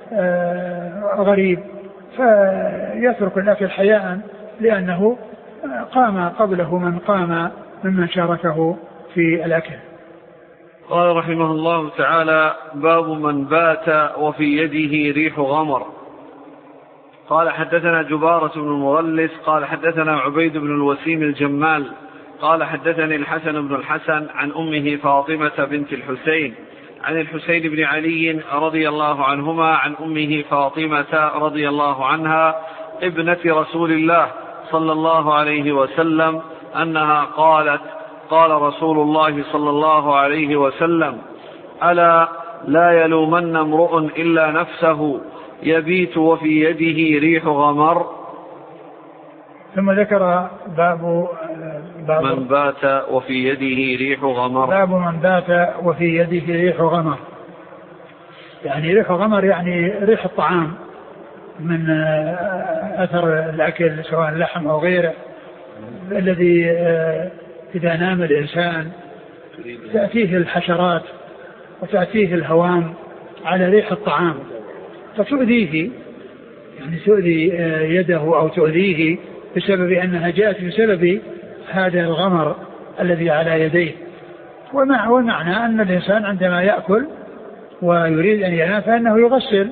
غريب فيترك الأكل حياء لأنه قام قبله من قام ممن شاركه في الأكل. قال رحمه الله تعالى: باب من بات وفي يده ريح غمر. قال حدثنا جبارة بن المغلس قال حدثنا عبيد بن الوسيم الجمال قال حدثني الحسن بن الحسن عن أمه فاطمة بنت الحسين عن الحسين بن علي رضي الله عنهما عن أمه فاطمة رضي الله عنها ابنة رسول الله صلى الله عليه وسلم أنها قالت: قال رسول الله صلى الله عليه وسلم: ألا لا يلومن امرؤ إلا نفسه يبيت وفي يده ريح غمر. ثم ذكر باب من بات وفي يده ريح غمر. باب من بات وفي يده ريح غمر، يعني ريح غمر يعني ريح الطعام من أثر الأكل سواء لحم أو غيره، الذي إذا نام الإنسان تأتيه الحشرات وتأتيه الهوام على ريح الطعام فتؤذيه، يعني تؤذي يده أو تؤذيه بسبب أنها جاءت بسبب هذا الغمر الذي على يديه. ومعنى أن الإنسان عندما يأكل ويريد أن ينام فإنه يغسل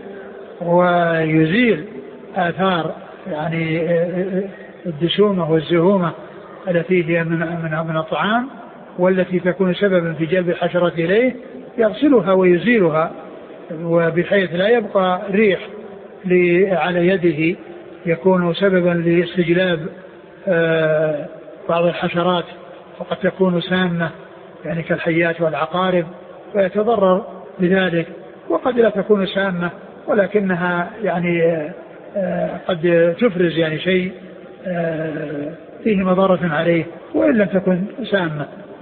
ويزيل آثار يعني الدشومة والزهومة التي هي من الطعام والتي تكون سببا في جلب الحشرات إليه، يغسلها ويزيلها وبحيث لا يبقى ريح على يده يكون سببا لاستجلاب بعض الحشرات، وقد تكون سامة يعني كالحيات والعقارب فيتضرر بذلك، وقد لا تكون سامة ولكنها يعني قد تفرز يعني شيء فيه مضرة عليه وإن لم تكن سامة.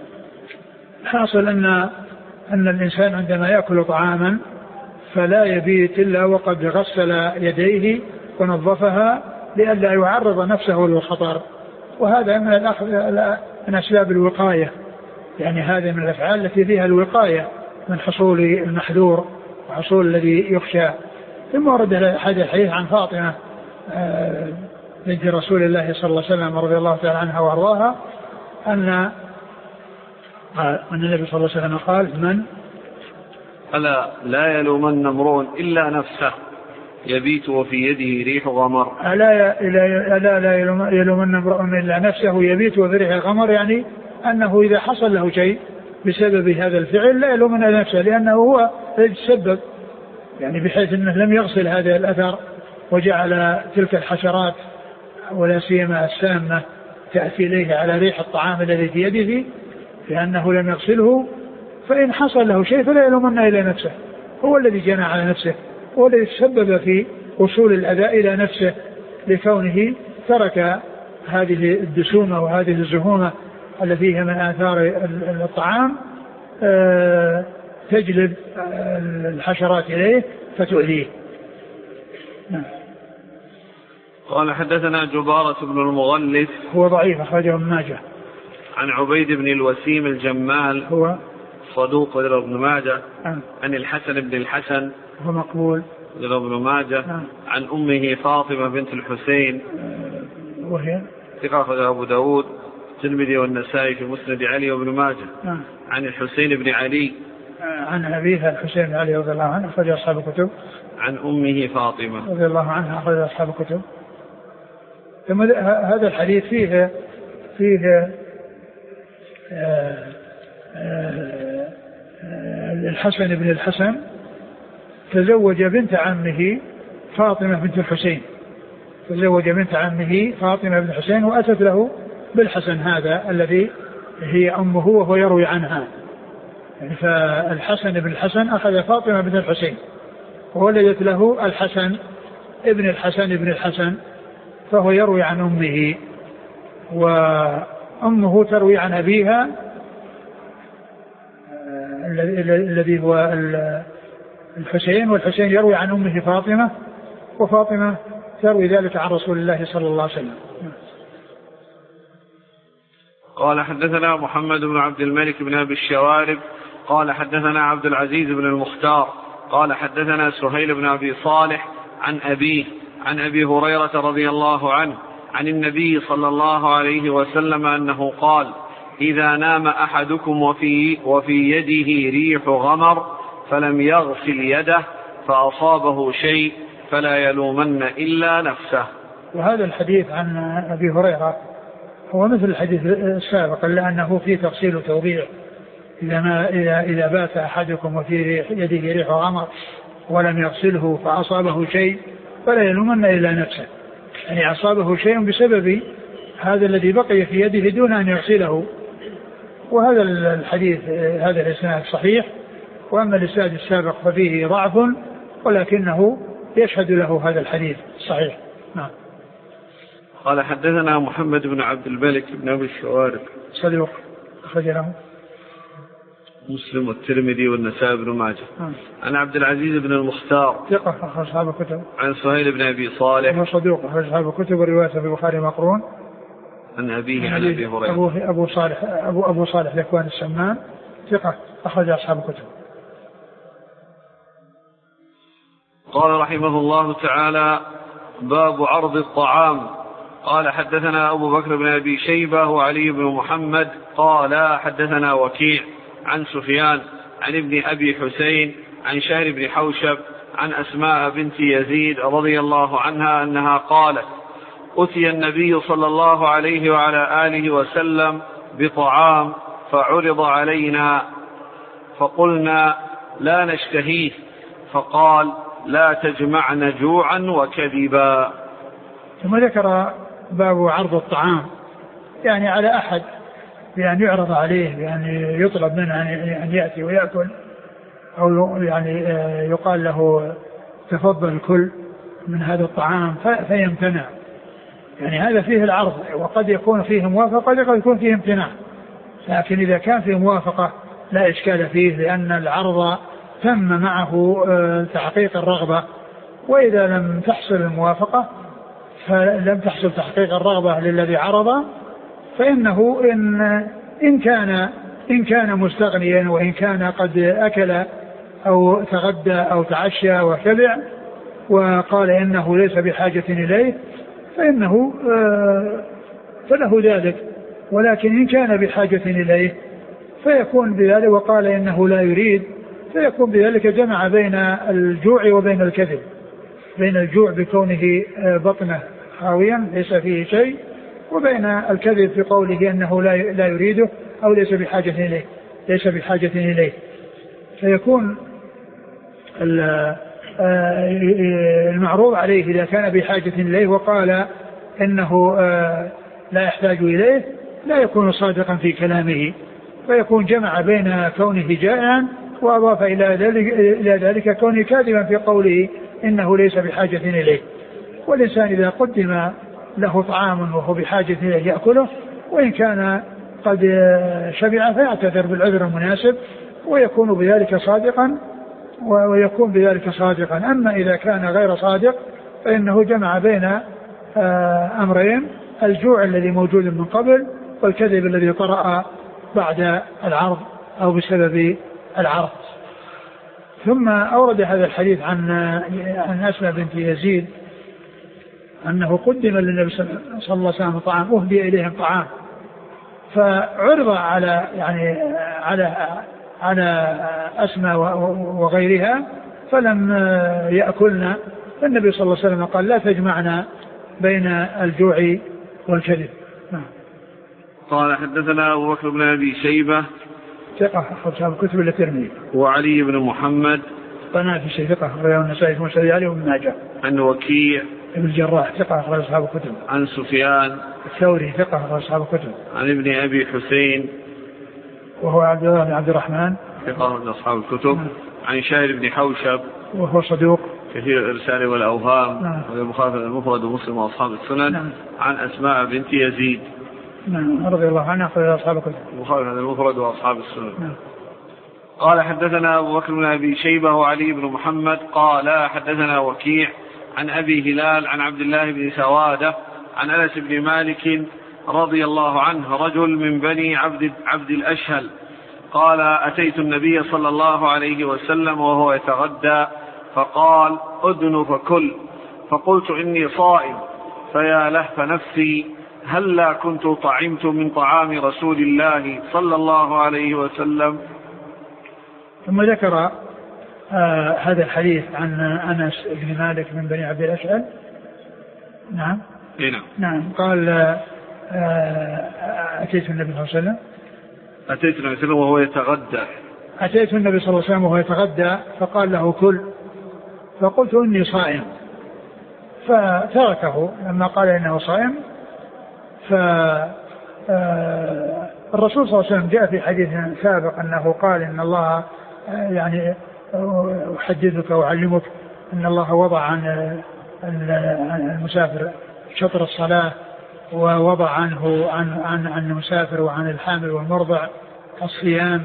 حاصل أن الإنسان عندما يأكل طعاما فلا يبيت إلا وقد غسل يديه ونظفها لئلا يعرض نفسه للخطر، وهذا من أسباب الوقاية، يعني هذا من الأفعال التي فيها الوقاية من حصول المحذور وحصول الذي يخشى. ثم ورد هذا الحديث عن فاطمة بنت رسول الله صلى الله عليه وسلم رضي الله تعالى عنها وارضاها أن النبي صلى الله عليه وسلم قال: من ألا لا يلومن امرؤ إلا نفسه يبيت وفي يده ريح غمر. ألا لا يلومن امرؤ إلا نفسه يبيت وفي ريح غمر، يعني أنه إذا حصل له شيء بسبب هذا الفعل لا يلومن إلا نفسه لأنه هو يتسبب، يعني بحيث أنه لم يغسل هذا الأثر وجعل تلك الحشرات ولا سيما السامة تأتي إليه على ريح الطعام الذي في يده لأنه لم يغسله، فإن حصل له شيء فلا يلومن إلا نفسه، هو الذي جنى على نفسه، هو الذي تسبب في وصول الأذى إلى نفسه لكونه ترك هذه الدسومة وهذه الزهومة التي فيها من آثار الطعام تجلب الحشرات إليه فتؤذيه. قال حدثنا جبارة بن المغلث هو ضعيف أخرجه ابن ماجه. عن عبيد بن الوسيم الجمال هو صدوق غير ابن ماجه. عن الحسن بن الحسن هو مقبول غير ابن ماجه. عن أمه فاطمة بنت الحسين وهي ثقة أبو داود الترمذي والنسائي في مسند علي وابن ماجه. عن الحسين بن علي عن أبيها الحسين بن علي رضي الله عنه أخرج أصحاب الكتب. عن أمه فاطمة رضي الله عنها أخرج أصحاب الكتب. ثم هذا الحديث فيه الحسن بن الحسن تزوج بنت عمه فاطمة بنت الحسين، تزوج بنت عمه فاطمة بنت الحسين وأتت له بالحسن هذا الذي هي أمه وهو يروي عنها. يعني فالحسن بن الحسن أخذ فاطمة بنت الحسين وولدت له الحسن ابن الحسن بن الحسن فهو يروي عن أمه وأمه تروي عن أبيها الذي هو الحسين، والحسين يروي عن أمه فاطمة وفاطمة تروي ذلك عن رسول الله صلى الله عليه وسلم. قال حدثنا محمد بن عبد الملك بن أبي الشوارب قال حدثنا عبد العزيز بن المختار قال حدثنا سهيل بن أبي صالح عن أبيه عن أبي هريرة رضي الله عنه عن النبي صلى الله عليه وسلم أنه قال: إذا نام أحدكم وفي يده ريح غمر فلم يغسل يده فأصابه شيء فلا يلومن إلا نفسه. وهذا الحديث عن أبي هريرة هو مثل الحديث السابق إلا أنه فيه تفصيل وتوضيح. إذا بات أحدكم وفي يده ريح غمر ولم يغسله فأصابه شيء فلا يلومن إلا نفسه، يعني أصابه شيء بسبب هذا الذي بقي في يده دون أن يغسله. وهذا الحديث هذا الإسناد صحيح، وأما الإسناد السابق ففيه ضعف ولكنه يشهد له هذا الحديث صحيح. نعم. قال حدثنا محمد بن عبد الملك بن أبي الشوارب صدوق أخرج له مسلم والترمذي والنسائي بن ماجه. عن عبد العزيز بن المختار ثقة أخرج أصحاب الكتب. عن سهيل بن أبي صالح وهو صدوق أخرج أصحاب الكتب والرواية في البخاري مقرون. عن أبيه عن أبي هريرة أبو صالح ذكوان السمان ثقة أخرج أصحاب الكتب. قال رحمه الله تعالى: باب عرض الطعام. قال حدثنا أبو بكر بن أبي شيبة وعلي بن محمد قال حدثنا وكيع عن سفيان عن ابن أبي حسين عن شهر بن حوشب عن أسماء بنت يزيد رضي الله عنها أنها قالت: أتي النبي صلى الله عليه وعلى آله وسلم بطعام فعرض علينا فقلنا لا نشتهيه، فقال: لا تجمعن جوعا وكذبا. ثم ذكر باب عرض الطعام، يعني على أحد بأن يعرض عليه، يعني يطلب منه أن يأتي ويأكل، أو يعني يقال له تفضل كل من هذا الطعام فيمتنع. يعني هذا فيه العرض، وقد يكون فيه موافقة وقد يكون فيه امتناع، لكن إذا كان فيه موافقة لا إشكال فيه، لأن العرض تم معه تحقيق الرغبة. وإذا لم تحصل الموافقة فلم تحصل تحقيق الرغبة للذي عرض، فإنه إن كان مستغنيا وإن كان قد أكل أو تغدى أو تعشى وشبع وقال إنه ليس بحاجة إليه فله ذلك. ولكن إن كان بحاجة إليه فيكون بذلك، وقال إنه لا يريد، فيكون بذلك جمع بين الجوع وبين الكذب، بين الجوع بكونه بطنه خاويا ليس فيه شيء، وبين الكذب في قوله أنه لا يريده أو ليس بحاجة إليه. فيكون المعروض عليه إذا كان بحاجة إليه وقال إنه لا يحتاج إليه لا يكون صادقا في كلامه، فيكون جمع بين كونه جائعا وأضاف إلى ذلك كونه كاذبا في قوله إنه ليس بحاجة إليه. والإنسان إذا قدم له طعام وهو بحاجة إليه يأكله، وإن كان قد شبع فيعتذر بالعذر المناسب ويكون بذلك صادقا. أما إذا كان غير صادق فإنه جمع بين أمرين: الجوع الذي موجود من قبل والكذب الذي طرأ بعد العرض أو بسبب العرض. ثم أورد هذا الحديث عن أسماء بنت يزيد أنه قدم للنبي صلى الله عليه وسلم طعام، أهدي إليهم طعام، فعرض على أسماء وغيرها فلم يأكلنا، فالنبي صلى الله عليه وسلم قال: لا تجمعنا بين الجوع والكذب. قال حدثنا أبو بكر بن أبي شيبة ثقة أخرج أصحاب الكتب إلا الترمذي. وعلي بن محمد طنافسي ثقة أخرجه النسائي في مسند علي وابن ماجه. عن وكيع ابن الجراح ثقة أخرج أصحاب الكتب. عن سفيان الثوري ثقة أخرج أصحاب الكتب. عن ابن أبي حسين وهو عبد الله بن عبد الرحمن ثقة أخرج أصحاب الكتب. عن شاهر بن حوشب وهو صدوق كثير الإرسال والأوهام والبخاري المفرد ومسلم وأصحاب السنن. عن أسماء بنت يزيد رضي الله عنها أخرج أصحاب الكتب البخاري المفرد وأصحاب السنن. قال حدثنا أبو بكر بن أبي شيبة وعلي بن محمد قال حدثنا وكيع عن أبي هلال عن عبد الله بن سوادة عن أنس بن مالك رضي الله عنه رجل من بني عبد الأشهل قال: أتيت النبي صلى الله عليه وسلم وهو يتغدى فقال: أدن فكل، فقلت: إني صائم، فيا لهف نفسي هلا كنت طعمت من طعام رسول الله صلى الله عليه وسلم. ثم ذكر هذا الحديث عن أنس بن مالك من بني عبد الأشهل. نعم. قال: أتيت النبي صلى الله عليه وسلم وهو يتغدى. أتيت النبي صلى الله عليه وسلم وهو يتغدى فقال له: كل، فقلت: إني صائم، فتركه لما قال إنه صائم. فالرسول صلى الله عليه وسلم جاء في حديث سابق أنه قال: إن الله أحدثك وأعلمك أن الله وضع عن المسافر شطر الصلاة، ووضع عنه عن المسافر وعن الحامل والمرضع الصيام،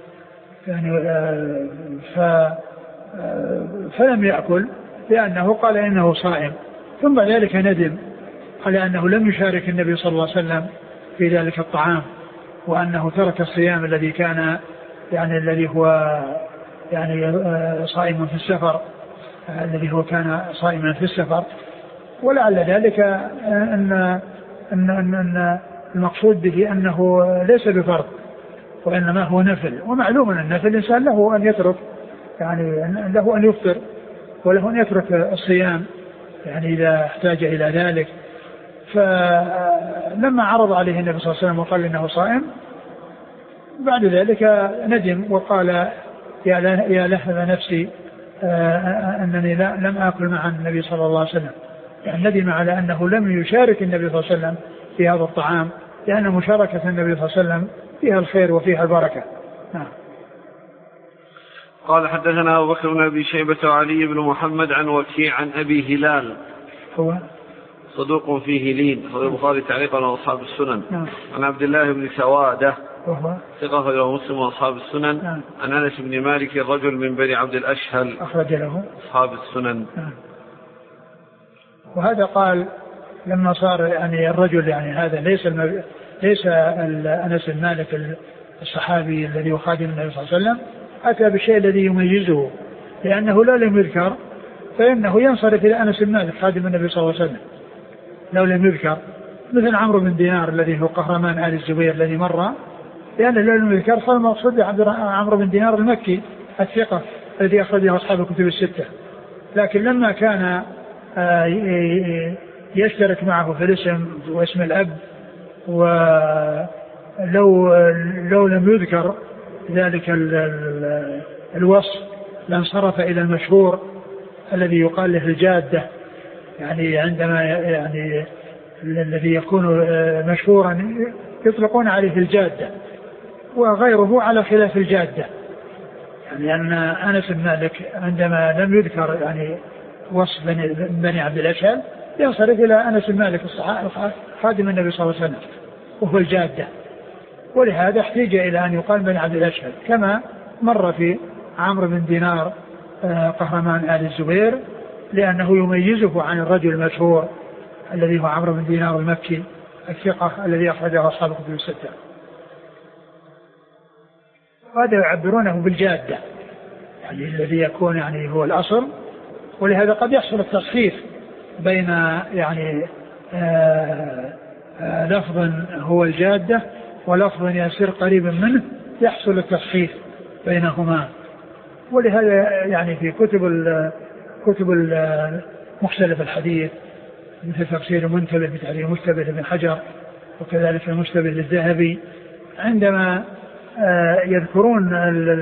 فلم يأكل لأنه قال إنه صائم. ثم ذلك ندم على أنه لم يشارك النبي صلى الله عليه وسلم في ذلك الطعام، وأنه ترك الصيام الذي كان الذي هو صائم في السفر، الذي هو كان صائما في السفر. ولعل ذلك أن المقصود به أنه ليس بفرض وإنما هو نفل، ومعلوم أن النفل الإنسان له أن يترك، له أن يفطر وله أن يترك الصيام إذا احتاج إلى ذلك. فلما عرض عليه النبي صلى الله عليه وسلم وقال إنه صائم، بعد ذلك ندم وقال: يا لهف نفسي أنني لم آكل مع النبي صلى الله عليه وسلم. ندم على أنه لم يشارك النبي صلى الله عليه وسلم في هذا الطعام، لأن مشاركة النبي صلى الله عليه وسلم فيها الخير وفيها البركة. قال حدثنا أبو بكر بن أبي شيبة وعلي بن محمد عن وكيع عن أبي هلال هو صدوق فيه لين، هو البخاري تعليقا وأصحاب السنن. عن عبد الله بن سوادة وهو ثقة له مسلم وأصحاب السنن. عن أنس بن مالك رجل من بني عبد الأشهل أخرج له أصحاب السنن. وهذا قال لما صار الرجل هذا ليس أنس بن مالك الصحابي الذي يخادم النبي صلى الله عليه وسلم، أتى بالشيء الذي يميزه، لأنه لو لم يذكر فإنه ينصرف إلى أنس بن مالك خادم النبي صلى الله عليه وسلم لو لم يذكر، مثل عمرو بن دينار الذي هو قهرمان آل الزبير الذي مر، لأنه لو لم يذكر فالمقصود عمرو بن دينار المكي الثقة الذي أخرجه أصحاب الكتب الستة. لكن لما كان يشترك معه في الاسم واسم الأب، ولو لم يذكر ذلك الوصف لانصرف إلى المشهور الذي يقال له الجادة، عندما الذي يكون مشهورا يطلقون عليه الجادة، وغيره على خلاف الجادة. لأن أنس بن مالك عندما لم يذكر وصف بني عبد الأشهل، ينصرف إلى أنس بن مالك خادم النبي صلى الله عليه وسلم وهو الجادة. ولهذا احتاج إلى أن يقال بن عبد الأشهل، كما مر في عمرو بن دينار قهرمان آل الزبير، لأنه يميزه عن الرجل المشهور الذي هو عمرو بن دينار المكي الثقة الذي أخرجه أصحاب الكتب الستة. وهذا يعبرونه بالجادة، يعني الذي يكون يعني هو الأصل. ولهذا قد يحصل التصحيف بين يعني لفظ هو الجادة ولفظ يصير قريب منه، يحصل التصحيف بينهما. ولهذا يعني في كتب مختلف الحديث مثل تفسير المنتبه بتعريف مشتبه لابن حجر، وكذلك المشتبه للذهبي، عندما يذكرون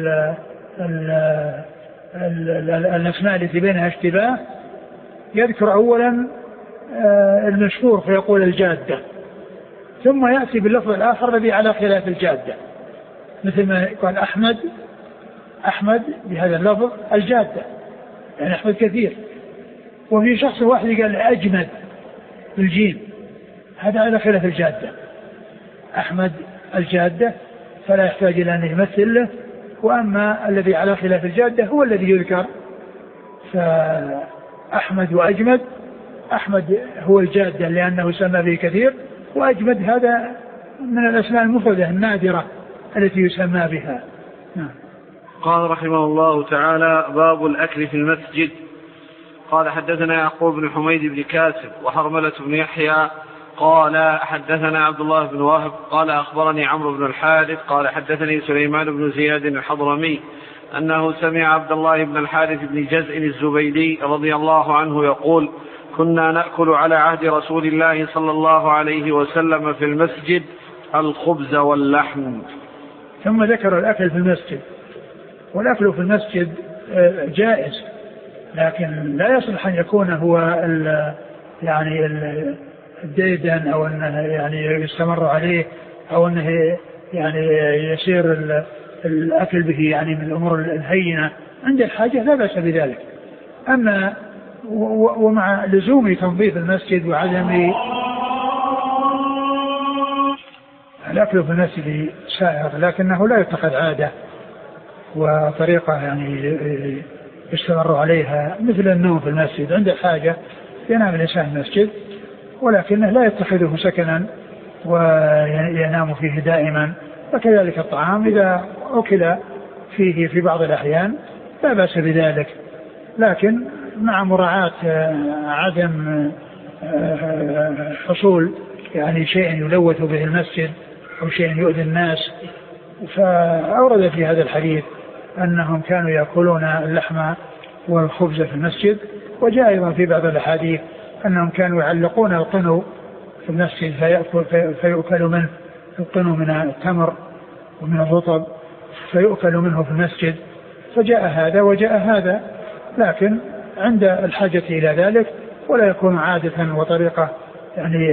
الأسماء التي بينها اشتباه يذكر أولا المشهور فيقول الجادة، ثم يأتي باللفظ الآخر الذي على خلاف الجادة، مثل ما يقول أحمد بهذا اللفظ الجادة، يعني أحمد كثير. وفي شخص واحد قال أجمد بالجيم، هذا على خلاف الجادة. أحمد الجادة فلا يحتاج إلى أن يمثل له، وأما الذي على خلاف الجادة هو الذي يذكر. فأحمد وأجمد، أحمد هو الجادة لأنه سمى به كثير، وأجمد هذا من الأسماء المفردة النادرة التي يسمى بها. قال رحمه الله تعالى: باب الأكل في المسجد. قال حدثنا يعقوب بن حميد بن كاسب وحرملة بن يحيى قال حدثنا عبد الله بن وهب قال أخبرني عمرو بن الحارث قال حدثني سليمان بن زياد الحضرمي أنه سمع عبد الله بن الحارث بن جزء الزبيدي رضي الله عنه يقول: كنا نأكل على عهد رسول الله صلى الله عليه وسلم في المسجد الخبز واللحم. ثم ذكر الأكل في المسجد. والأكل في المسجد جائز، لكن لا يصلح أن يكون هو يعني الديدن، أو أنه يعني يستمر عليه، أو أنه يعني يصير الأكل به يعني من الأمور الهينة. عند الحاجة لا بأس بذلك. أما ومع لزوم تنظيف المسجد وعدم الأكل في المسجد سائر، لكنه لا يتخذ عادة وطريقة يعني يستمر عليها، مثل النوم في المسجد. عند الحاجة ينام الإنسان في المسجد، ولكنه لا يتخذه سكنا وينام فيه دائما. وكذلك الطعام إذا أكل فيه في بعض الأحيان لا بأس بذلك، لكن مع مراعاة عدم حصول يعني شيء يلوث به المسجد أو شيء يؤذي الناس. فأورد في هذا الحديث أنهم كانوا يأكلون اللحم والخبز في المسجد. وجاء أيضا في بعض الأحاديث أنهم كانوا يعلقون القنو في المسجد فيؤكل منه القنو من التمر ومن الرطب، فيؤكل منه في المسجد. فجاء هذا وجاء هذا، لكن عند الحاجة إلى ذلك، ولا يكون عادة وطريقة يعني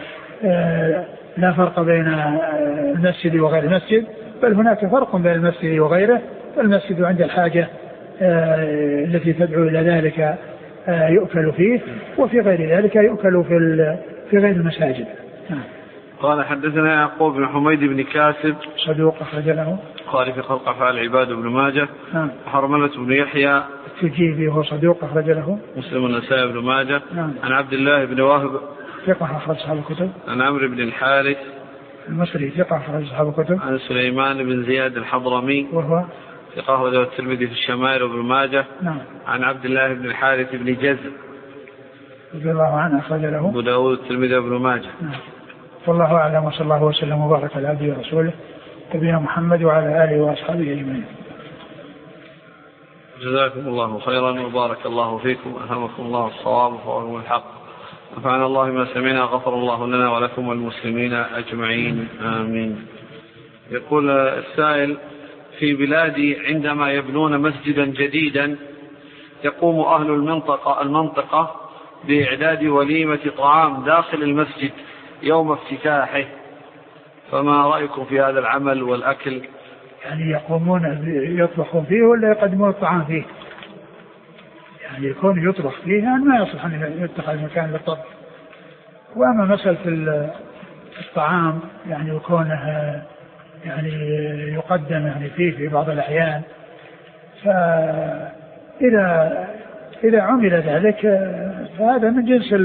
لا فرق بين المسجد وغير المسجد، بل هناك فرق بين المسجد وغيره. فالمسجد عند الحاجة التي تدعو إلى ذلك يؤكل فيه، وفي غير ذلك يؤكل في غير المساجد. قال حدثنا يعقوب بن حميد بن كاسب صدوق أخرج له قال في خلق أفعال العباد بن ماجه. حرملة بن يحيى التجيبي وهو صدوق أخرج له مسلم النسائي بن ماجه. عن عبد الله بن وهب ثقة أخرج أصحاب الكتب. عن عمرو بن الحارث المصري ثقة أخرج أصحاب الكتب. عن سليمان بن زياد الحضرمي وهو ثقة أخرج الترمذي في الشمائل وابن ماجه. عن عبد الله بن الحارث بن جزء رضي الله عنه أخرج له أبو داود الترمذي وابن ماجه. والله أعلم، وصلى الله وسلم وبارك على عبده ورسوله نبينا محمد وعلى آله وأصحابه أجمعين. جزاكم الله خيرا وبارك الله فيكم، ألهمكم الله الصواب وفقكم الحق، نفعنا الله ما سمعنا، غفر الله لنا ولكم والمسلمين أجمعين، آمين. يقول السائل: في بلادي عندما يبنون مسجدا جديدا يقوم أهل المنطقة بإعداد وليمة طعام داخل المسجد يوم افتتاحه، فما رأيكم في هذا العمل والأكل؟ يعني يقومون يطبخون فيه ولا يقدمون الطعام فيه؟ يعني يكون يطبخ فيه، يعني ما يصلح أن يتخذ مكان للطبخ. وأما مسألة الطعام يعني وكونه يعني يقدم يعني فيه في بعض الأحيان، فإذا عمل ذلك فهذا من جنس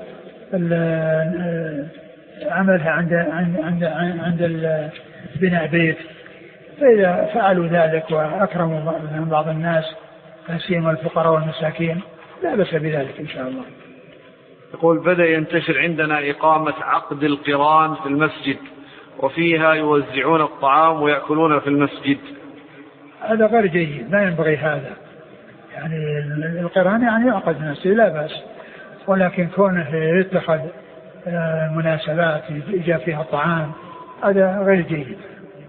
عملها عند بناء بيت. فإذا فعلوا ذلك وأكرموا بعض الناس لا سيما الفقراء والمساكين لا بأس بذلك إن شاء الله. يقول بدأ ينتشر عندنا إقامة عقد القران في المسجد وفيها يوزعون الطعام ويأكلون في المسجد. هذا غير جيد، لا ينبغي هذا. يعني القران يعني يعقد في المسجد لا بأس، ولكن كونه يتخذ مناسبات يجاب فيها الطعام هذا غير جيد.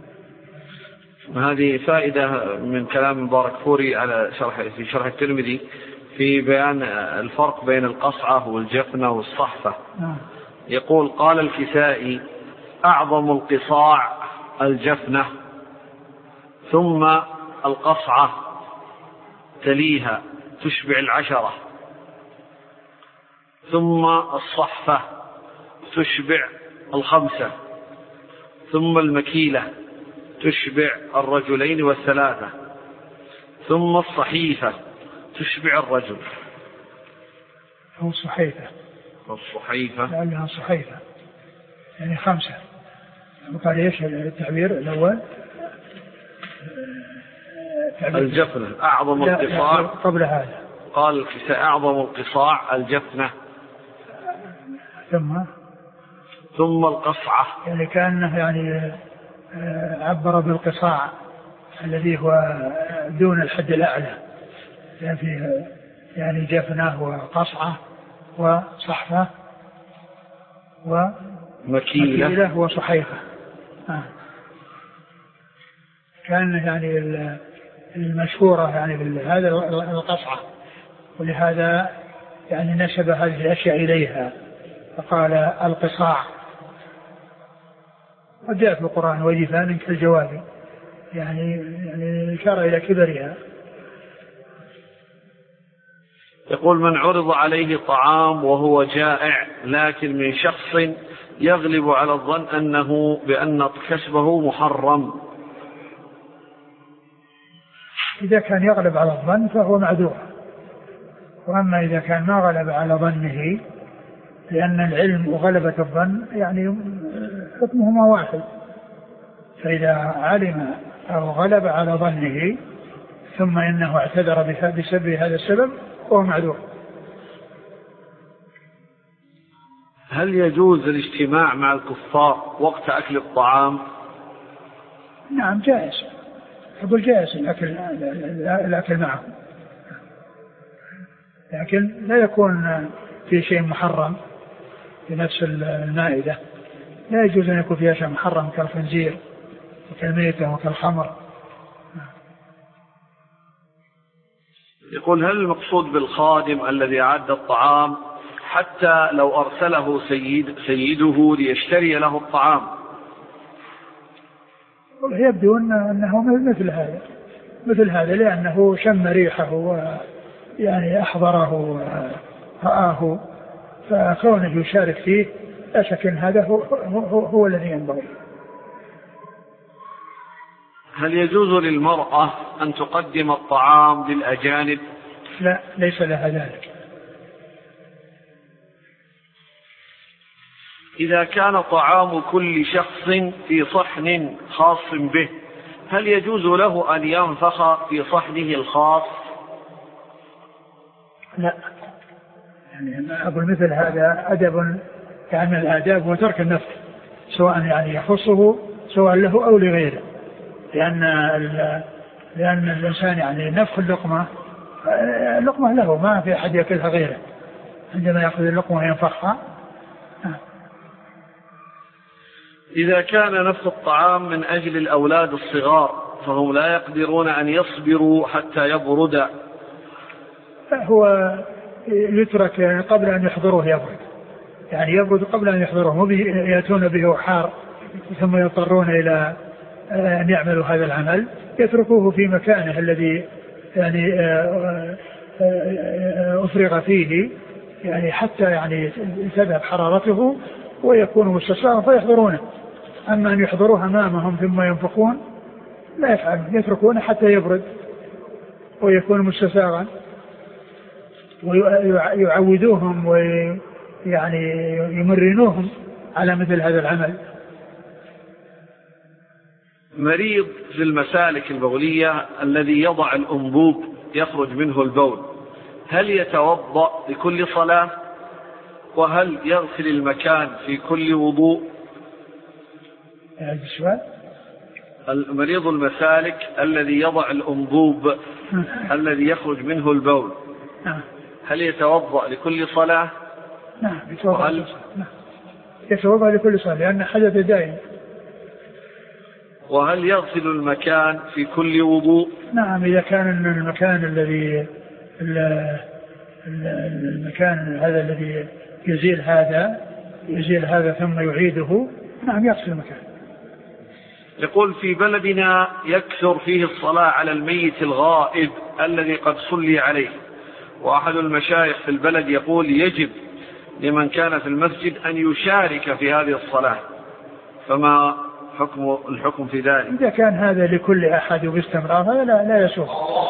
هذه فائدة من كلام مبارك فوري على في شرح الترمذي في بيان الفرق بين القصعة والجفنة والصحفة. يقول قال الكسائي أعظم القصاع الجفنة ثم القصعة تليها تشبع 10 ثم الصحفة تشبع 5 ثم المكيلة تشبع 2 و3 ثم الصحيفة تشبع الرجل. هو الصحيفة لأنها صحيفة يعني 5. وقال ايش التعبير الأول؟ الجفنة أعظم القصاع. قبل هذا قال أعظم القصاع الجفنة ثم القصعة. يعني كأنه يعني عبر بالقصاع الذي هو دون الحد الأعلى، يعني جفنة وقصعة وصحفة ومكيلة وصحيفة. كان يعني المشهورة يعني هذا القصعة، ولهذا يعني نسب هذه الأشياء إليها فقال القصاع. وجاء في القرآن وجفان كالجواب، يعني إشارة إلى كبرها. يقول من عرض عليه طعام وهو جائع لكن من شخص يغلب على الظن بأن كسبه محرم. إذا كان يغلب على الظن فهو معذور، وأما إذا كان ما غلب على ظنه، لأن العلم وغلبة الظن يعني حكمهما واحد. فإذا علم أو غلب على ظنه ثم إنه اعتذر بسبب هذا السبب هو معذور. هل يجوز الاجتماع مع الكفار وقت أكل الطعام؟ نعم جائز، أقول جائز الأكل معهم، لكن لا يكون في شيء محرم في نفس المائدة. لا يجوز أن يكون فيها شيء محرم كالخنزير وكالميتة وكالخمر. يقول هل المقصود بالخادم الذي أعد الطعام حتى لو أرسله سيده ليشتري له الطعام؟ يبدو أنه مثل هذا لأنه شم ريحه ويعني أحضره ورآه، فكونه يشارك فيه لا شك أن هذا هو الذي ينبغي. هل يجوز للمرأة أن تقدم الطعام للأجانب؟ لا، ليس لها ذلك. إذا كان طعام كل شخص في صحن خاص به هل يجوز له أن ينفخ في صحنه الخاص؟ لا، يعني أقول مثل هذا أدب يعني من الآداب وترك النفخ، سواء يعني يخصه سواء له أو لغيره، لأن الإنسان يعني نفخ اللقمة له، ما في أحد يأكلها غيره، عندما يأخذ اللقمة ينفخها. إذا كان نفخ الطعام من أجل الأولاد الصغار فهم لا يقدرون أن يصبروا حتى يبرد، هو يترك قبل أن يحضروه يبرد، يعني يبرد قبل أن يحضروه، يأتون به حار ثم يضطرون إلى أن يعملوا هذا العمل، يتركوه في مكانه الذي يعني أفرغ فيه يعني حتى يعني تذهب حرارته ويكون مستصاغا فيحضرونه. أما أن يحضروه أمامهم ثم ينفخون لا يفعلون، يتركونه حتى يبرد ويكون مستساغا، ويعودوهم ويعني يمرنوهم على مثل هذا العمل. مريض في المسالك البولية الذي يضع الأنبوب يخرج منه البول، هل يتوضأ لكل صلاة؟ وهل يغسل المكان في كل وضوء؟ السؤال. المريض المسالك الذي يضع الأنبوب الذي يخرج منه البول، هل يتوضأ لكل صلاة؟ نعم يتوضأ لكل صلاة لأن حدث دائم. وهل يغسل المكان في كل وضوء؟ نعم إذا كان المكان الذي المكان هذا الذي يزيل هذا ثم يعيده، نعم يغسل المكان. يقول في بلدنا يكثر فيه الصلاة على الميت الغائب الذي قد صلي عليه، وأحد المشايخ في البلد يقول يجب لمن كان في المسجد أن يشارك في هذه الصلاة، فما الحكم في ذلك؟ إذا كان هذا لكل أحد وباستمرار هذا لا يسوغ.